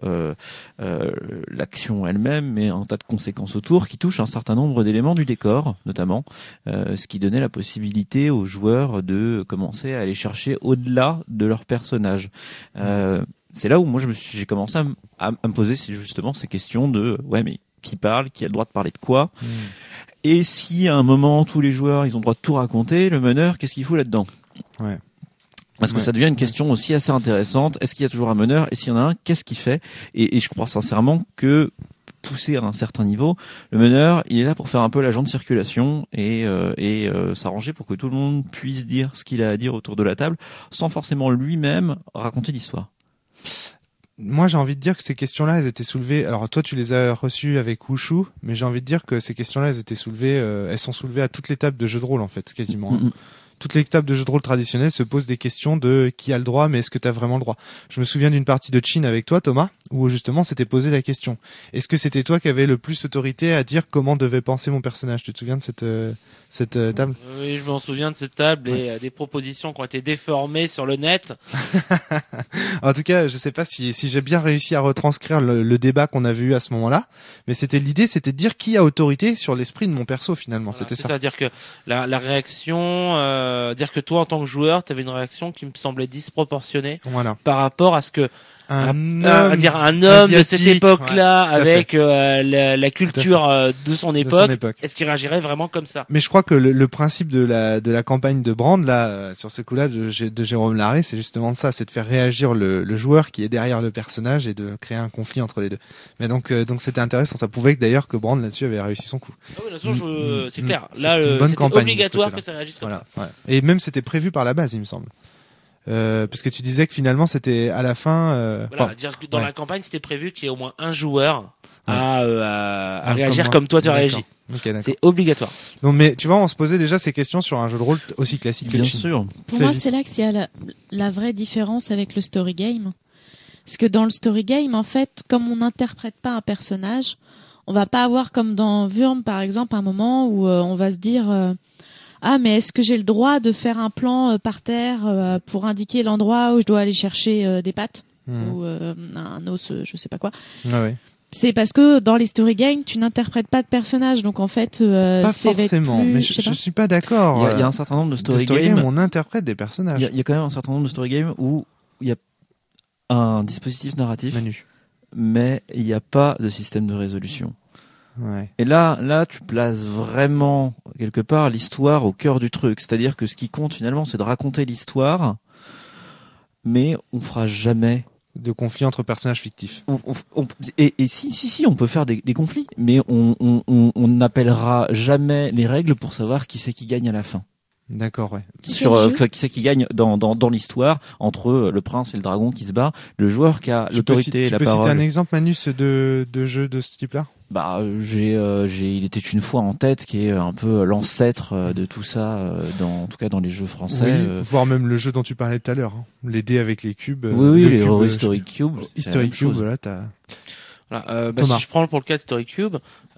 Speaker 4: l'action elle-même, mais un tas de conséquences autour qui touchent un certain nombre d'éléments du décor, notamment, ce qui donnait la possibilité aux joueurs de commencer à aller chercher au-delà de leur personnage. C'est là où moi j'ai commencé à me poser justement ces questions de mais qui parle, qui a le droit de parler de quoi. Et si à un moment tous les joueurs ils ont le droit de tout raconter, le meneur qu'est-ce qu'il fout là-dedans? Parce que ça devient une question aussi assez intéressante. Est-ce qu'il y a toujours un meneur? Et s'il y en a un, qu'est-ce qu'il fait? Et je crois sincèrement que poussé à un certain niveau, le meneur il est là pour faire un peu l'agent de circulation et s'arranger pour que tout le monde puisse dire ce qu'il a à dire autour de la table sans forcément lui-même raconter l'histoire.
Speaker 1: Moi, j'ai envie de dire que ces questions-là, elles étaient soulevées. Alors, toi, tu les as reçues avec Wushu, mais j'ai envie de dire que ces questions-là, elles sont soulevées à toutes les tables de jeux de rôle, en fait, quasiment. Toutes les tables de jeux de rôle traditionnelles se posent des questions de qui a le droit, mais est-ce que tu as vraiment le droit? Je me souviens d'une partie de Chin avec toi, Thomas, où justement s'était posé la question. Est-ce que c'était toi qui avais le plus autorité à dire comment devait penser mon personnage? Tu te souviens de cette table?
Speaker 3: Oui, je m'en souviens de cette table et des propositions qui ont été déformées sur le net.
Speaker 1: En tout cas, je sais pas si j'ai bien réussi à retranscrire le débat qu'on avait eu à ce moment-là, mais l'idée, c'était de dire qui a autorité sur l'esprit de mon perso finalement.
Speaker 3: Voilà,
Speaker 1: c'était ça.
Speaker 3: C'est-à-dire que la réaction, dire que toi en tant que joueur, tu avais une réaction qui me semblait disproportionnée par rapport à ce que un homme de cette époque-là, avec la culture de son époque, est-ce qu'il réagirait vraiment comme ça?
Speaker 1: Mais je crois que le principe de la campagne de Brand là, sur ce coup-là de Jérôme Larrey, c'est justement ça, c'est de faire réagir le joueur qui est derrière le personnage et de créer un conflit entre les deux. Mais donc c'était intéressant, ça pouvait que d'ailleurs que Brand là-dessus avait réussi son coup.
Speaker 3: Ah oui, bien sûr, c'est clair. Là, c'était obligatoire que ça réagisse comme ça.
Speaker 1: Ouais. Et même c'était prévu par la base, il me semble. Parce que tu disais que finalement c'était à la fin.
Speaker 3: Dire que dans la campagne c'était prévu qu'il y ait au moins un joueur à réagir comme toi tu réagis.
Speaker 1: Okay,
Speaker 3: c'est obligatoire.
Speaker 1: Non mais tu vois, on se posait déjà ces questions sur un jeu de rôle aussi classique.
Speaker 4: Bien sûr.
Speaker 2: Pour moi, c'est là qu'il y a la vraie différence avec le story game. Parce que dans le story game, en fait, comme on n'interprète pas un personnage, on va pas avoir comme dans Wurm par exemple un moment où on va se dire mais est-ce que j'ai le droit de faire un plan par terre pour indiquer l'endroit où je dois aller chercher des pâtes ou un os, je sais pas quoi.
Speaker 1: Ouais.
Speaker 2: C'est parce que dans les story games, tu n'interprètes pas de personnage, donc en fait,
Speaker 1: pas forcément. Mais je suis pas d'accord.
Speaker 4: Il y a un certain nombre de story games
Speaker 1: où on interprète des personnages.
Speaker 4: Il y a quand même un certain nombre de story games où il y a un dispositif narratif, mais il n'y a pas de système de résolution.
Speaker 1: Ouais.
Speaker 4: Et là, tu places vraiment quelque part l'histoire au cœur du truc. C'est-à-dire que ce qui compte finalement, c'est de raconter l'histoire, mais on fera jamais
Speaker 1: de conflits entre personnages fictifs.
Speaker 4: Et si, on peut faire des conflits, mais on n'appellera jamais les règles pour savoir qui c'est qui gagne à la fin.
Speaker 1: D'accord, ouais.
Speaker 4: Sur qui c'est qui gagne dans l'histoire entre le prince et le dragon qui se bat, le joueur qui a l'autorité et la parole.
Speaker 1: Tu peux citer un exemple, Manus, de jeu de ce type-là?
Speaker 4: Il était une fois en tête, qui est un peu l'ancêtre de tout ça, en tout cas dans les jeux français.
Speaker 1: Oui, voire même le jeu dont tu parlais tout à l'heure, hein. Les dés avec les cubes.
Speaker 4: Oui, les Historic Cube.
Speaker 1: Historic Cube, voilà, t'as.
Speaker 3: Voilà, si je prends pour le cas de Historic Cube,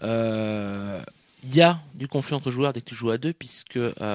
Speaker 3: il y a du conflit entre joueurs dès que tu joues à deux, puisque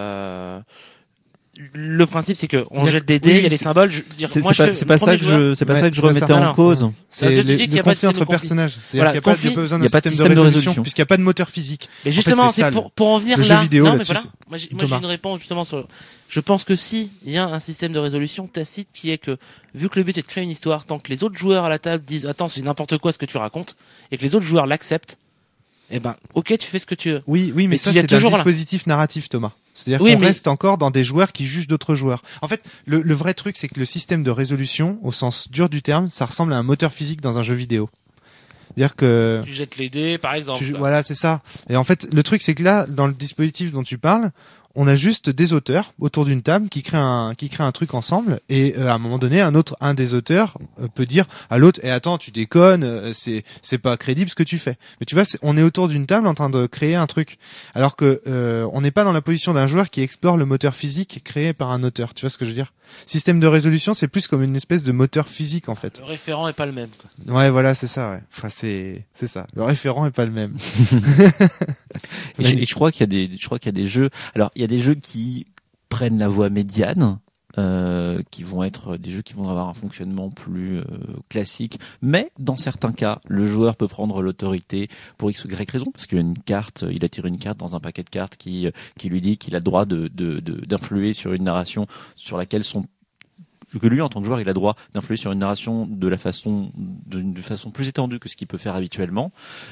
Speaker 3: le principe c'est que on jette des dés, il y a des symboles.
Speaker 4: C'est pas ça que je remettais en cause.
Speaker 1: C'est le conflit entre personnages. C'est-à-dire qu'il n'y a pas besoin d'un système de résolution puisqu'il n'y a pas de moteur physique.
Speaker 3: Mais justement, c'est pour en venir
Speaker 1: là.
Speaker 3: Jeu
Speaker 1: vidéo,
Speaker 3: non, mais voilà. Moi j'ai une réponse justement sur. Je pense que si il y a un système de résolution tacite qui est que vu que le but est de créer une histoire, tant que les autres joueurs à la table disent attends c'est n'importe quoi ce que tu racontes et que les autres joueurs l'acceptent, ok tu fais ce que tu veux.
Speaker 1: Oui, mais ça c'est un dispositif narratif, Thomas. C'est-à-dire qu'on reste encore dans des joueurs qui jugent d'autres joueurs. En fait, le vrai truc, c'est que le système de résolution, au sens dur du terme, ça ressemble à un moteur physique dans un jeu vidéo. C'est-à-dire que
Speaker 3: tu jettes les dés, par exemple.
Speaker 1: Voilà, c'est ça. Et en fait, le truc, c'est que là, dans le dispositif dont tu parles, on a juste des auteurs autour d'une table qui créent un truc ensemble, et à un moment donné, un des auteurs peut dire à l'autre, attends, tu déconnes, c'est pas crédible ce que tu fais. Mais tu vois, on est autour d'une table en train de créer un truc, alors que on n'est pas dans la position d'un joueur qui explore le moteur physique créé par un auteur. Tu vois ce que je veux dire? Système de résolution, c'est plus comme une espèce de moteur physique en fait.
Speaker 3: Le référent est pas le même, quoi.
Speaker 1: Ouais, voilà, c'est ça. Ouais. Enfin, c'est ça. Le référent est pas le même.
Speaker 4: Et je crois qu'il y a des jeux. Alors, il y a des jeux qui prennent la voie médiane, qui vont être des jeux qui vont avoir un fonctionnement plus classique, mais dans certains cas, le joueur peut prendre l'autorité pour X ou Y raison, parce qu'il a une carte, il a tiré une carte dans un paquet de cartes qui lui dit qu'il a le droit d'influer sur une narration sur laquelle que lui, en tant que joueur, il a droit d'influer sur une narration d'une façon plus étendue que ce qu'il peut faire habituellement,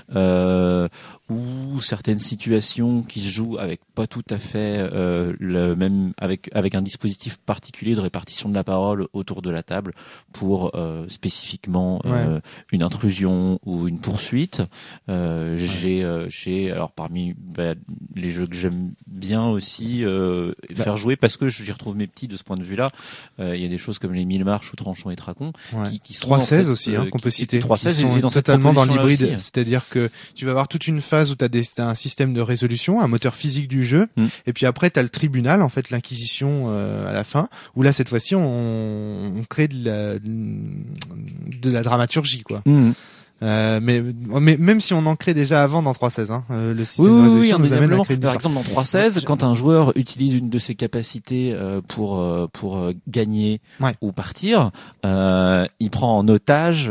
Speaker 4: ou certaines situations qui se jouent avec pas tout à fait le même, avec un dispositif particulier de répartition de la parole autour de la table pour spécifiquement une intrusion ou une poursuite. J'ai alors parmi les jeux que j'aime bien aussi faire jouer, parce que j'y retrouve mes petits de ce point de vue-là. Il y a des choses comme les 1000 marches ou Tranchons et Tracons qui sont
Speaker 1: 3.16 aussi qu'on peut citer,
Speaker 4: 3.16
Speaker 1: sont totalement dans l'hybride, c'est-à-dire que tu vas avoir toute une phase où t'as un système de résolution, un moteur physique du jeu, et puis après t'as le tribunal, en fait l'inquisition à la fin, où là cette fois-ci on crée de la dramaturgie, quoi. Mais même si on en crée déjà avant dans 3.16, le système de résolution nous amène à créer
Speaker 4: par exemple dans 3.16, quand un joueur utilise une de ses capacités pour gagner ou partir, il prend en otage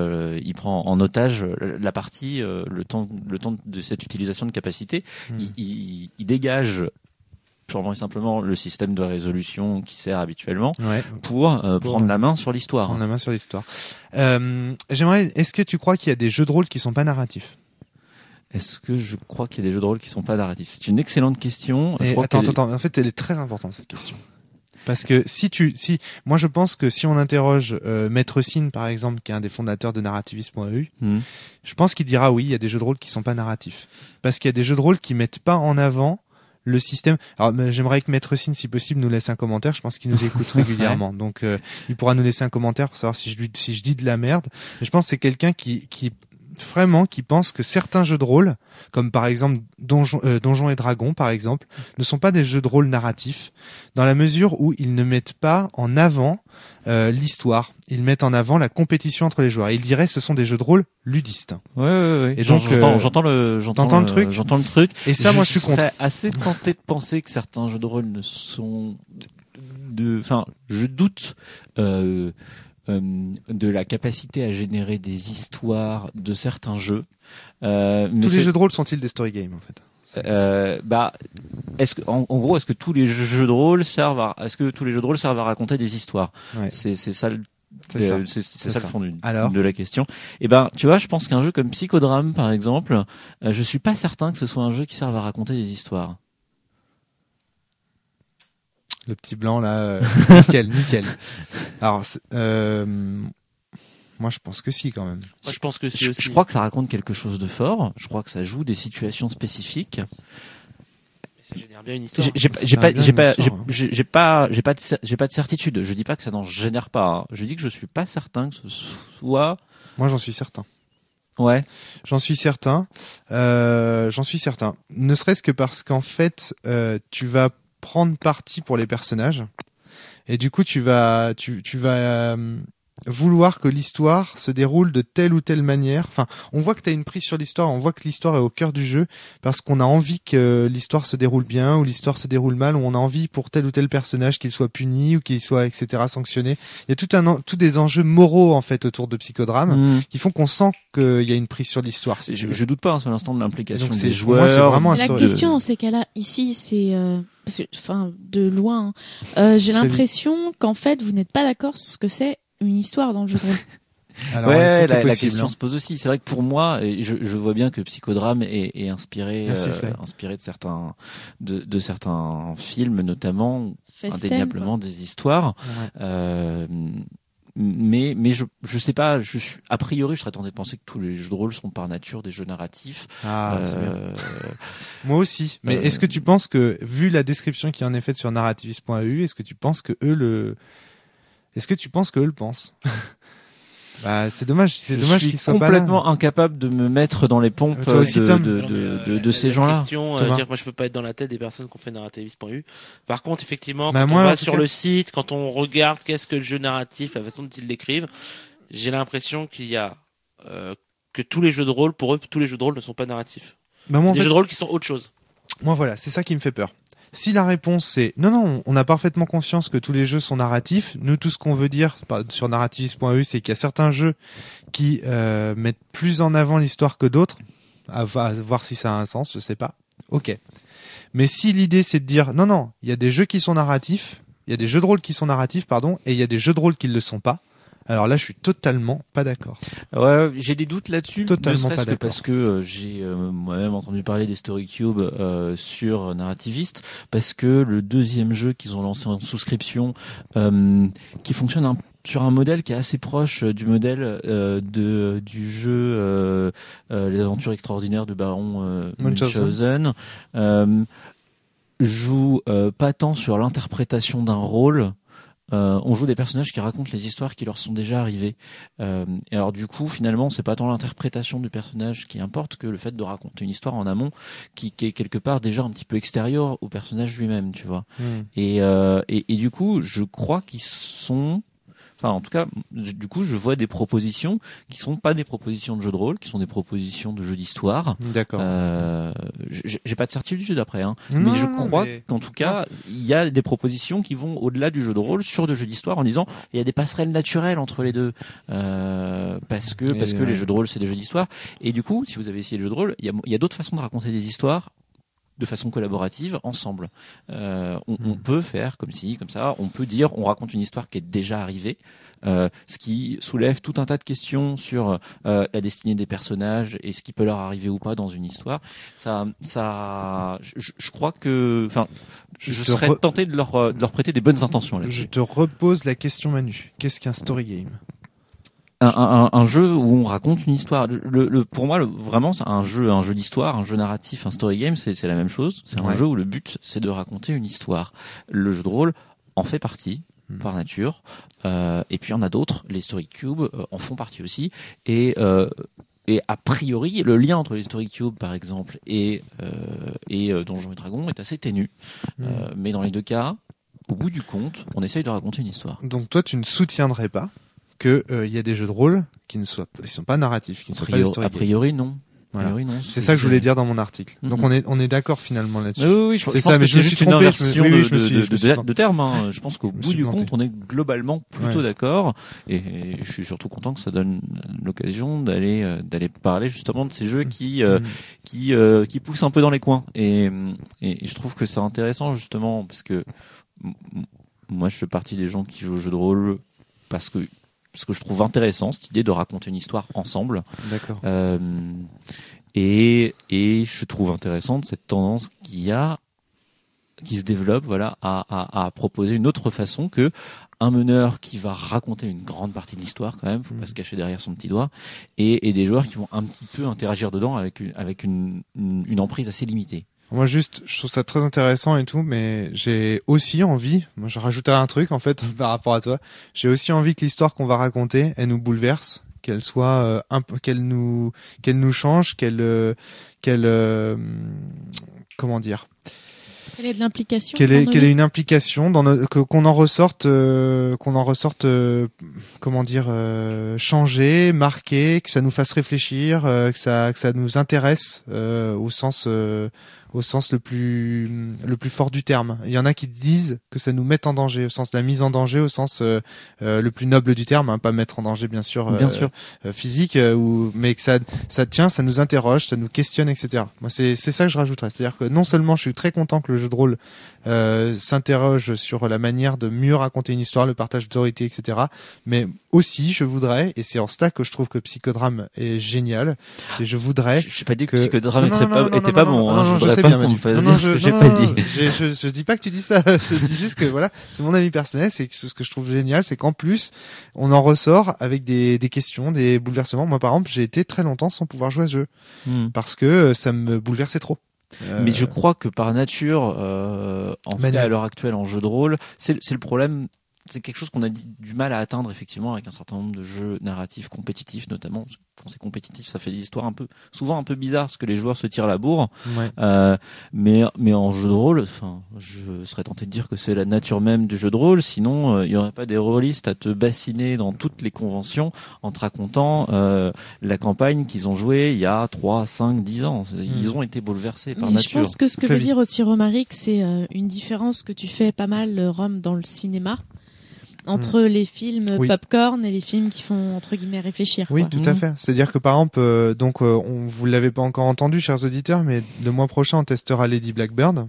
Speaker 4: la partie, le temps de cette utilisation de capacité. Il dégage purement et simplement le système de résolution qui sert habituellement pour prendre la main sur l'histoire.
Speaker 1: Prendre la main sur l'histoire. Est-ce que tu crois qu'il y a des jeux de rôle qui sont pas narratifs?
Speaker 4: Est-ce que je crois qu'il y a des jeux de rôle qui sont pas narratifs? C'est une excellente question.
Speaker 1: Attends. En fait, elle est très importante, cette question. Parce que moi je pense que si on interroge Maître Sine, par exemple, qui est un des fondateurs de narrativisme.eu, je pense qu'il dira oui, il y a des jeux de rôle qui sont pas narratifs. Parce qu'il y a des jeux de rôle qui mettent pas en avant le système. Alors j'aimerais que Maître Sine, si possible, nous laisse un commentaire. Je pense qu'il nous écoute régulièrement, donc il pourra nous laisser un commentaire pour savoir si je dis de la merde. Mais je pense que c'est quelqu'un qui pense que certains jeux de rôle, comme par exemple Donjons et Dragons par exemple, ne sont pas des jeux de rôle narratifs, dans la mesure où ils ne mettent pas en avant l'histoire. Ils mettent en avant la compétition entre les joueurs. Et ils diraient ce sont des jeux de rôle ludistes.
Speaker 4: Ouais.
Speaker 1: Et donc
Speaker 4: j'entends le truc.
Speaker 1: Et ça, moi je suis contre.
Speaker 4: Je serais assez tenté de penser que certains jeux de rôle ne sont je doute de la capacité à générer des histoires de certains jeux.
Speaker 1: Tous les jeux de rôle sont-ils des story games en fait?
Speaker 4: Est-ce que tous les jeux de rôle servent à raconter des histoires? C'est ça le fond de la question. Et tu vois, je pense qu'un jeu comme Psychodrame par exemple, je suis pas certain que ce soit un jeu qui serve à raconter des histoires.
Speaker 1: Le petit blanc là, nickel. Alors, moi je pense que si quand même.
Speaker 3: Moi je pense que si aussi.
Speaker 4: Je crois que ça raconte quelque chose de fort. Je crois que ça joue des situations spécifiques.
Speaker 3: Ça génère bien une histoire.
Speaker 4: J'ai pas de certitude. Je dis pas que ça n'en génère pas. Je dis que je suis pas certain que ce soit.
Speaker 1: Moi j'en suis certain.
Speaker 4: Ouais.
Speaker 1: J'en suis certain. Ne serait-ce que parce qu'en fait, tu vas prendre parti pour les personnages et du coup tu vas vouloir que l'histoire se déroule de telle ou telle manière. Enfin, on voit que tu as une prise sur l'histoire, on voit que l'histoire est au cœur du jeu parce qu'on a envie que l'histoire se déroule bien ou l'histoire se déroule mal, ou on a envie pour tel ou tel personnage qu'il soit puni ou qu'il soit etc. sanctionné. Il y a tous des enjeux moraux en fait autour de Psychodrame qui font qu'on sent qu'il y a une prise sur l'histoire.
Speaker 4: Je doute pas un seul instant de l'implication des
Speaker 1: joueurs. Moi, c'est vraiment
Speaker 2: la question dans ces cas-là ici c'est parce que, de loin, j'ai l'impression qu'en fait vous n'êtes pas d'accord sur ce que c'est une histoire dans le jeu de rôle.
Speaker 1: Alors,
Speaker 4: la question se pose aussi. C'est vrai que pour moi, je vois bien que Psychodrame est inspiré de certains films, notamment indéniablement des histoires. mais je sais pas, a priori je serais tenté de penser que tous les jeux de rôle sont par nature des jeux narratifs.
Speaker 1: C'est bien. Moi aussi. Mais est-ce que tu penses que, vu la description qui en est faite sur narrativist.eu, est-ce que tu penses que eux le pensent? Bah, c'est dommage qu'ils soient pas là.
Speaker 4: Je suis complètement incapable de me mettre dans les pompes de ces gens-là.
Speaker 3: Moi, je peux pas être dans la tête des personnes qui ont fait narrativist.eu. Par contre, effectivement, quand on va sur le site, quand on regarde qu'est-ce que le jeu narratif, la façon dont ils l'écrivent, j'ai l'impression qu'il y a que tous les jeux de rôle, pour eux, tous les jeux de rôle ne sont pas narratifs.
Speaker 1: Bah,
Speaker 3: des jeux de rôle qui sont autre chose.
Speaker 1: Moi, voilà, c'est ça qui me fait peur. Si la réponse c'est non, on a parfaitement conscience que tous les jeux sont narratifs. Nous, tout ce qu'on veut dire sur narrativist.eu, c'est qu'il y a certains jeux qui mettent plus en avant l'histoire que d'autres. À voir si ça a un sens, je sais pas. Ok. Mais si l'idée c'est de dire non, il y a des jeux qui sont narratifs, il y a des jeux de rôle qui sont narratifs, et il y a des jeux de rôle qui ne le sont pas. Alors là, je suis totalement pas d'accord.
Speaker 4: Ouais, j'ai des doutes là-dessus.
Speaker 1: Totalement
Speaker 4: ne serait-ce
Speaker 1: pas
Speaker 4: que
Speaker 1: d'accord.
Speaker 4: Parce que j'ai moi-même entendu parler des Story Cube sur Narrativist, parce que le deuxième jeu qu'ils ont lancé en souscription, qui fonctionne sur un modèle qui est assez proche du modèle du jeu Les Aventures Extraordinaires de Baron Munchausen, joue pas tant sur l'interprétation d'un rôle. On joue des personnages qui racontent les histoires qui leur sont déjà arrivées. Et alors du coup, finalement, c'est pas tant l'interprétation du personnage qui importe que le fait de raconter une histoire en amont qui est quelque part déjà un petit peu extérieur au personnage lui-même, tu vois. Et du coup, je crois qu'ils sont... Enfin, en tout cas, du coup, je vois des propositions qui sont pas des propositions de jeux de rôle, qui sont des propositions de jeux d'histoire.
Speaker 1: D'accord.
Speaker 4: J'ai pas de certitude après, hein. Mais je crois qu'en tout cas, il y a des propositions qui vont au-delà du jeu de rôle sur des jeux d'histoire en disant il y a des passerelles naturelles entre les deux, parce que les jeux de rôle c'est des jeux d'histoire. Et du coup, si vous avez essayé le jeu de rôle, il y a d'autres façons de raconter des histoires de façon collaborative ensemble. On peut faire comme ça, on peut dire on raconte une histoire qui est déjà arrivée, ce qui soulève tout un tas de questions sur la destinée des personnages et ce qui peut leur arriver ou pas dans une histoire. Je crois que, enfin, je serais tenté de leur prêter des bonnes intentions là-dessus.
Speaker 1: Je te repose la question, Manu. Qu'est-ce qu'un story game?
Speaker 4: Un jeu où on raconte une histoire. Pour moi, vraiment, c'est un jeu d'histoire, un jeu narratif, un story game, c'est la même chose. C'est un jeu où le but, c'est de raconter une histoire. Le jeu de rôle en fait partie, par nature. Et puis, il y en a d'autres. Les Story Cube en font partie aussi. Et a priori, le lien entre les Story Cube, par exemple, et Donjons et Dragons est assez ténu. Mais dans les deux cas, au bout du compte, on essaye de raconter une histoire.
Speaker 1: Donc toi, tu ne soutiendrais pas que y a des jeux de rôle qui ne sont pas narratifs, qui ne sont pas des story games.
Speaker 4: A priori non.
Speaker 1: Voilà.
Speaker 4: Non,
Speaker 1: c'est ça que je voulais dire dans mon article. Donc on est d'accord finalement là-dessus.
Speaker 4: Oui, je pense que c'est juste une inversion de termes. Hein. Je pense qu'au bout du compte, on est globalement plutôt d'accord. Et je suis surtout content que ça donne l'occasion d'aller parler justement de ces jeux qui poussent un peu dans les coins. Et je trouve que c'est intéressant justement parce que moi je fais partie des gens qui jouent aux jeux de rôle parce que je trouve intéressant cette idée de raconter une histoire ensemble.
Speaker 1: D'accord.
Speaker 4: Et je trouve intéressante cette tendance qui se développe, voilà, à proposer une autre façon que un meneur qui va raconter une grande partie de l'histoire quand même, faut pas se cacher derrière son petit doigt, et des joueurs qui vont un petit peu interagir dedans avec une emprise assez limitée.
Speaker 1: Moi je trouve ça très intéressant et tout, mais j'ai aussi envie, moi je rajouterais un truc en fait par rapport à toi, j'ai aussi envie que l'histoire qu'on va raconter, elle nous bouleverse, qu'elle soit qu'elle nous change, qu'elle comment dire,
Speaker 2: quelle est de l'implication,
Speaker 1: quelle est une implication dans qu'on en ressorte comment dire, changé, marqué, que ça nous fasse réfléchir, que ça nous intéresse au sens le plus fort du terme. Il y en a qui disent que ça nous met en danger, au sens de la mise en danger, au sens le plus noble du terme, hein, pas mettre en danger bien sûr physique, mais que ça nous interroge, ça nous questionne, etc. Moi c'est ça que je rajouterais, c'est-à-dire que non seulement je suis très content que le jeu de rôle s'interroge sur la manière de mieux raconter une histoire, le partage d'autorité, etc. Mais aussi, je voudrais, et c'est en cela que je trouve que Psychodrame est génial, et je voudrais...
Speaker 4: Je n'ai pas dit que Psychodrame était pas bon.
Speaker 1: Non, je sais dire, Manu.
Speaker 4: Je
Speaker 1: dis pas que tu dis ça. Je dis juste que voilà, c'est mon avis personnel. C'est que ce que je trouve génial, c'est qu'en plus, on en ressort avec des questions, des bouleversements. Moi, par exemple, j'ai été très longtemps sans pouvoir jouer à ce jeu parce que ça me bouleversait trop.
Speaker 4: Mais je crois que par nature, en tout cas à l'heure actuelle en jeu de rôle, c'est le problème. C'est quelque chose qu'on a du mal à atteindre effectivement avec un certain nombre de jeux narratifs compétitifs, notamment quand c'est compétitif, ça fait des histoires souvent un peu bizarres parce que les joueurs se tirent la bourre. Ouais. Mais en jeu de rôle, enfin, je serais tenté de dire que c'est la nature même du jeu de rôle. Sinon, il y aurait pas des rôlistes à te bassiner dans toutes les conventions en te racontant la campagne qu'ils ont jouée il y a 3, 5, 10 ans. Ils ont été bouleversés par nature.
Speaker 2: Je pense que ce que veut dire aussi Romaric, c'est une différence que tu fais pas mal, Rome, dans le cinéma. Entre les films popcorn et les films qui font entre guillemets réfléchir.
Speaker 1: Oui, tout à fait. C'est-à-dire que par exemple, vous l'avez pas encore entendu, chers auditeurs, mais le mois prochain on testera Lady Blackbird,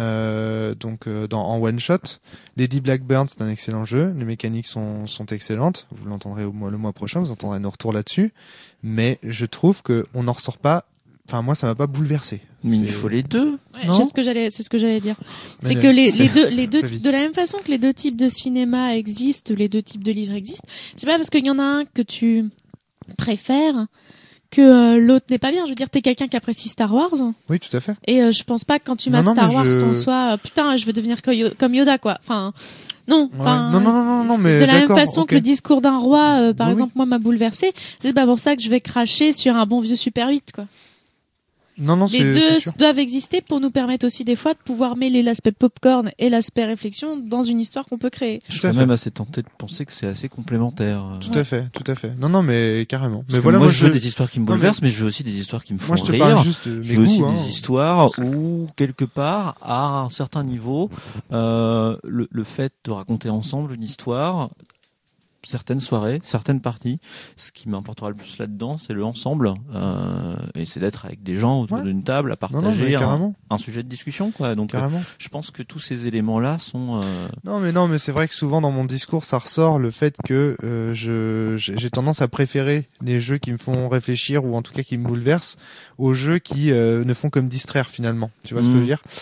Speaker 1: en one shot. Lady Blackbird, c'est un excellent jeu. Les mécaniques sont excellentes. Vous l'entendrez le mois prochain, vous entendrez nos retours là-dessus. Mais je trouve que on n'en ressort pas. Enfin, moi, ça m'a pas bouleversé.
Speaker 4: Mais il faut les deux.
Speaker 2: Ouais, c'est ce que j'allais dire. C'est que les deux, de la même façon que les deux types de cinéma existent, les deux types de livres existent. C'est pas parce qu'il y en a un que tu préfères que l'autre n'est pas bien. Je veux dire, t'es quelqu'un qui apprécie Star Wars.
Speaker 1: Oui, tout à fait.
Speaker 2: Et je pense pas que quand tu mates Star Wars, t'en sois putain, je veux devenir comme Yoda, quoi. Enfin. Non, enfin,
Speaker 1: non, mais
Speaker 2: de la même façon que le discours d'un roi, par exemple, moi m'a bouleversé. C'est pas pour ça que je vais cracher sur un bon vieux Super 8, quoi.
Speaker 1: Non,
Speaker 2: les deux doivent exister pour nous permettre aussi des fois de pouvoir mêler l'aspect popcorn et l'aspect réflexion dans une histoire qu'on peut créer.
Speaker 4: Je suis quand même assez tenté de penser que c'est assez complémentaire.
Speaker 1: Tout à fait. Non, mais carrément.
Speaker 4: Parce mais voilà, moi je veux des histoires qui me bouleversent, mais je veux aussi des histoires qui me font rire.
Speaker 1: Parle juste de
Speaker 4: je veux aussi des histoires où quelque part, à un certain niveau, le fait de raconter ensemble une histoire, certaines soirées, certaines parties, ce qui m'importera le plus là-dedans, c'est le ensemble, et c'est d'être avec des gens autour d'une table à partager un sujet de discussion, quoi. Donc, je pense que tous ces éléments-là sont.
Speaker 1: Non, mais c'est vrai que souvent dans mon discours, ça ressort le fait que j'ai tendance à préférer les jeux qui me font réfléchir ou en tout cas qui me bouleversent aux jeux qui ne font que me distraire finalement. Tu vois ce que je veux dire?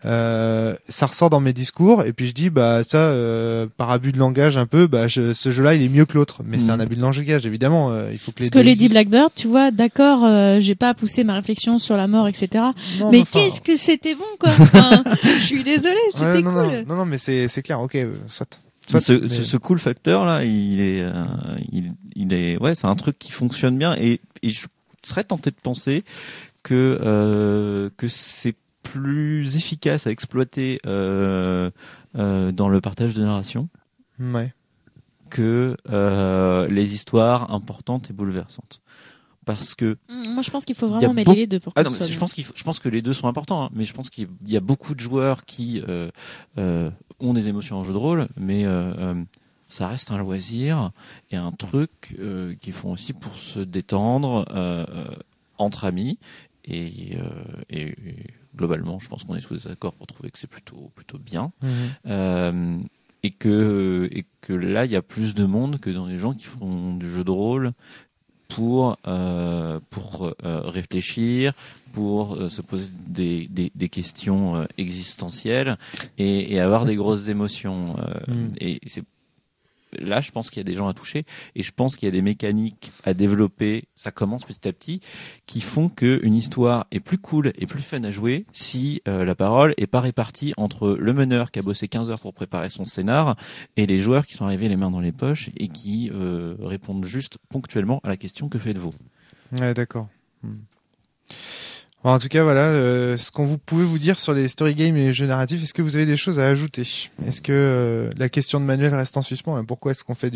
Speaker 1: Ça ressort dans mes discours et puis je dis par abus de langage un peu, ce jeu-là il est mieux que l'autre, mais c'est un abus de langage évidemment. Il faut que les
Speaker 2: deux Lady Blackbird, tu vois, d'accord, j'ai pas poussé ma réflexion sur la mort, etc. Non, mais qu'est-ce que c'était bon, quoi. Enfin, je suis désolée, c'était cool.
Speaker 1: Non, mais c'est clair, ok, soit.
Speaker 4: Ce cool facteur là, il est, ouais, c'est un truc qui fonctionne bien et je serais tenté de penser que c'est plus efficace à exploiter dans le partage de narration.
Speaker 1: Ouais.
Speaker 4: Que les histoires importantes et bouleversantes, parce que
Speaker 2: moi je pense qu'il faut vraiment mêler les deux pour que
Speaker 4: je pense que les deux sont importants, hein, mais je pense qu'il y a beaucoup de joueurs qui ont des émotions en jeu de rôle, mais ça reste un loisir et un truc qu'ils font aussi pour se détendre entre amis et globalement je pense qu'on est tous d'accord pour trouver que c'est plutôt bien. Et que là il y a plus de monde que dans les gens qui font du jeu de rôle pour réfléchir, pour se poser des questions existentielles et avoir des grosses émotions. Et c'est là, je pense qu'il y a des gens à toucher et je pense qu'il y a des mécaniques à développer. Ça commence petit à petit, qui font que une histoire est plus cool et plus fun à jouer si la parole est pas répartie entre le meneur qui a bossé 15 heures pour préparer son scénar et les joueurs qui sont arrivés les mains dans les poches et qui répondent juste ponctuellement à la question que faites-vous.
Speaker 1: Ouais, d'accord. Bon, en tout cas, voilà ce qu'on vous pouvez vous dire sur les story games et les jeux narratifs. Est-ce que vous avez des choses à ajouter? Est-ce que la question de Manuel reste en suspens? Pourquoi est-ce qu'on fait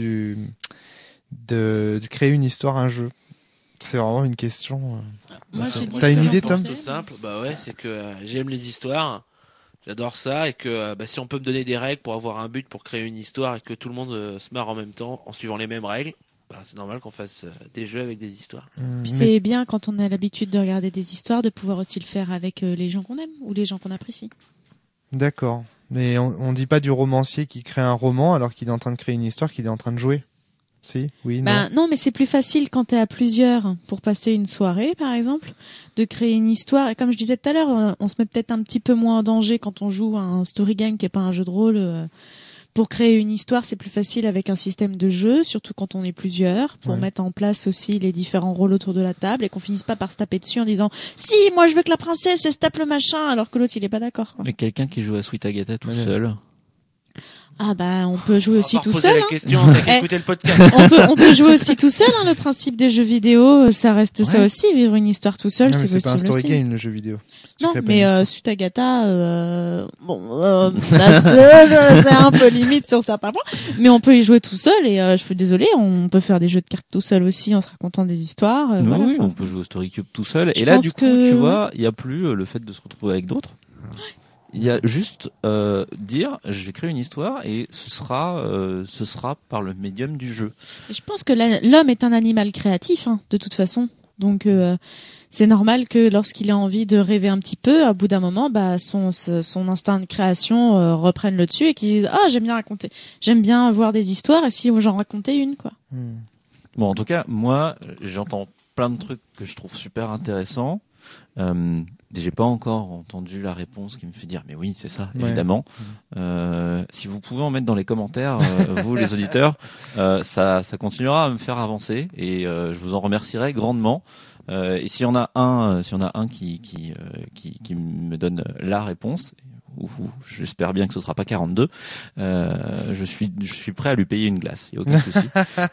Speaker 1: de créer une histoire, un jeu? C'est vraiment une question.
Speaker 2: Moi,
Speaker 1: t'as une idée, Tom?
Speaker 3: C'est tout simple. Bah ouais, c'est que j'aime les histoires. J'adore ça et que si on peut me donner des règles pour avoir un but, pour créer une histoire et que tout le monde se marre en même temps en suivant les mêmes règles. C'est normal qu'on fasse des jeux avec des histoires.
Speaker 2: Puis c'est bien quand on a l'habitude de regarder des histoires de pouvoir aussi le faire avec les gens qu'on aime ou les gens qu'on apprécie.
Speaker 1: D'accord. Mais on dit pas du romancier qui crée un roman alors qu'il est en train de créer une histoire qu'il est en train de jouer. Si, oui, non.
Speaker 2: Non, mais c'est plus facile quand t'es à plusieurs pour passer une soirée, par exemple, de créer une histoire. Et comme je disais tout à l'heure, on se met peut-être un petit peu moins en danger quand on joue à un story game qui est pas un jeu de rôle. Pour créer une histoire, c'est plus facile avec un système de jeu, surtout quand on est plusieurs, pour mettre en place aussi les différents rôles autour de la table et qu'on finisse pas par se taper dessus en disant « Si, moi je veux que la princesse, elle se tape le machin » alors que l'autre il est pas d'accord.
Speaker 4: Mais quelqu'un qui joue à Sweet Agatha tout seul...
Speaker 2: Ah bah on peut jouer aussi tout
Speaker 3: seul.
Speaker 2: La
Speaker 3: question, écouter le podcast.
Speaker 2: on peut jouer aussi tout seul. Le principe des jeux vidéo, ça reste ça aussi. Vivre une histoire tout seul, c'est possible aussi.
Speaker 1: C'est pas un story game le jeu vidéo.
Speaker 2: Non, mais Sweet Agatha, c'est un peu limite sur certains points. Mais on peut y jouer tout seul. Et je suis désolée, on peut faire des jeux de cartes tout seul aussi en se racontant des histoires.
Speaker 4: Oui, on peut jouer au Story Cube tout seul. Et là, du coup, tu vois, il y a plus le fait de se retrouver avec d'autres. Il y a juste dire je vais créer une histoire et ce sera par le médium du jeu.
Speaker 2: Je pense que l'homme est un animal créatif de toute façon. Donc c'est normal que lorsqu'il a envie de rêver un petit peu, à bout d'un moment, son instinct de création reprenne le dessus et qu'il dise j'aime bien voir des histoires et si j'en racontais une quoi.
Speaker 4: Bon, en tout cas, moi j'entends plein de trucs que je trouve super intéressants. J'ai pas encore entendu la réponse qui me fait dire mais oui c'est ça évidemment. Si vous pouvez en mettre dans les commentaires vous les auditeurs, ça continuera à me faire avancer et je vous en remercierai grandement. Et s'il y en a un qui me donne la réponse, j'espère bien que ce sera pas 42, je suis prêt à lui payer une glace, il y a aucun souci.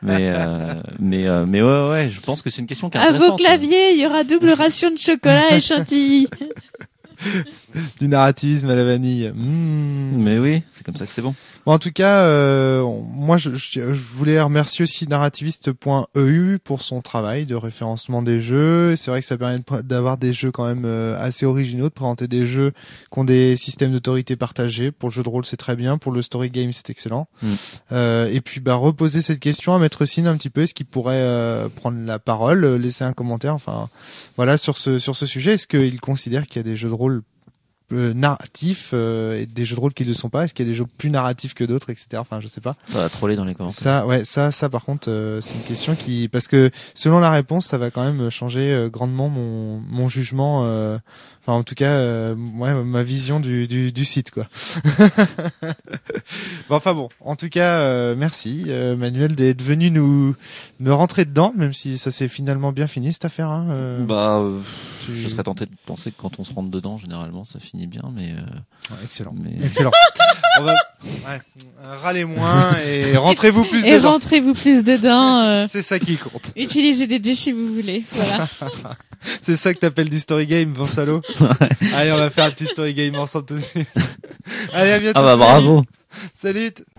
Speaker 4: mais ouais, je pense que c'est une question qui est intéressante.
Speaker 2: À vos claviers, il y aura double ration de chocolat et chantilly.
Speaker 1: Du narrativisme à la vanille.
Speaker 4: Mais oui, c'est comme ça que c'est bon.
Speaker 1: Bon, en tout cas, moi, je voulais remercier aussi narrativiste.eu pour son travail de référencement des jeux. C'est vrai que ça permet d'avoir des jeux quand même assez originaux, de présenter des jeux qui ont des systèmes d'autorité partagés. Pour le jeu de rôle, c'est très bien. Pour le story game, c'est excellent. Et puis, reposer cette question à Maître Sine un petit peu. Est-ce qu'il pourrait prendre la parole, laisser un commentaire, enfin, voilà, sur ce sujet. Est-ce qu'il considère qu'il y a des jeux de rôle narratifs et des jeux de rôle qui ne le sont pas? Est-ce qu'il y a des jeux plus narratifs que d'autres, etc. Enfin, je sais pas.
Speaker 4: Ça va troller dans les commentaires.
Speaker 1: Ça par contre, c'est une question parce que selon la réponse, ça va quand même changer grandement mon jugement. Enfin, en tout cas, ma vision du site, quoi. Bon, en tout cas, merci Manuel d'être venu me rentrer dedans, même si ça s'est finalement bien fini cette affaire.
Speaker 4: Je serais tenté de penser que quand on se rentre dedans, généralement, ça finit bien, mais
Speaker 1: excellent. Excellent. On va râler moins et rentrez-vous plus dedans.
Speaker 2: Et rentrez-vous plus dedans.
Speaker 1: C'est ça qui compte.
Speaker 2: Utilisez des dés si vous voulez. Voilà.
Speaker 1: C'est ça que t'appelles du story game, bon salaud. Allez, on va faire un petit story game ensemble tout de suite. Allez, à bientôt.
Speaker 4: Ah bah bravo.
Speaker 1: Salut.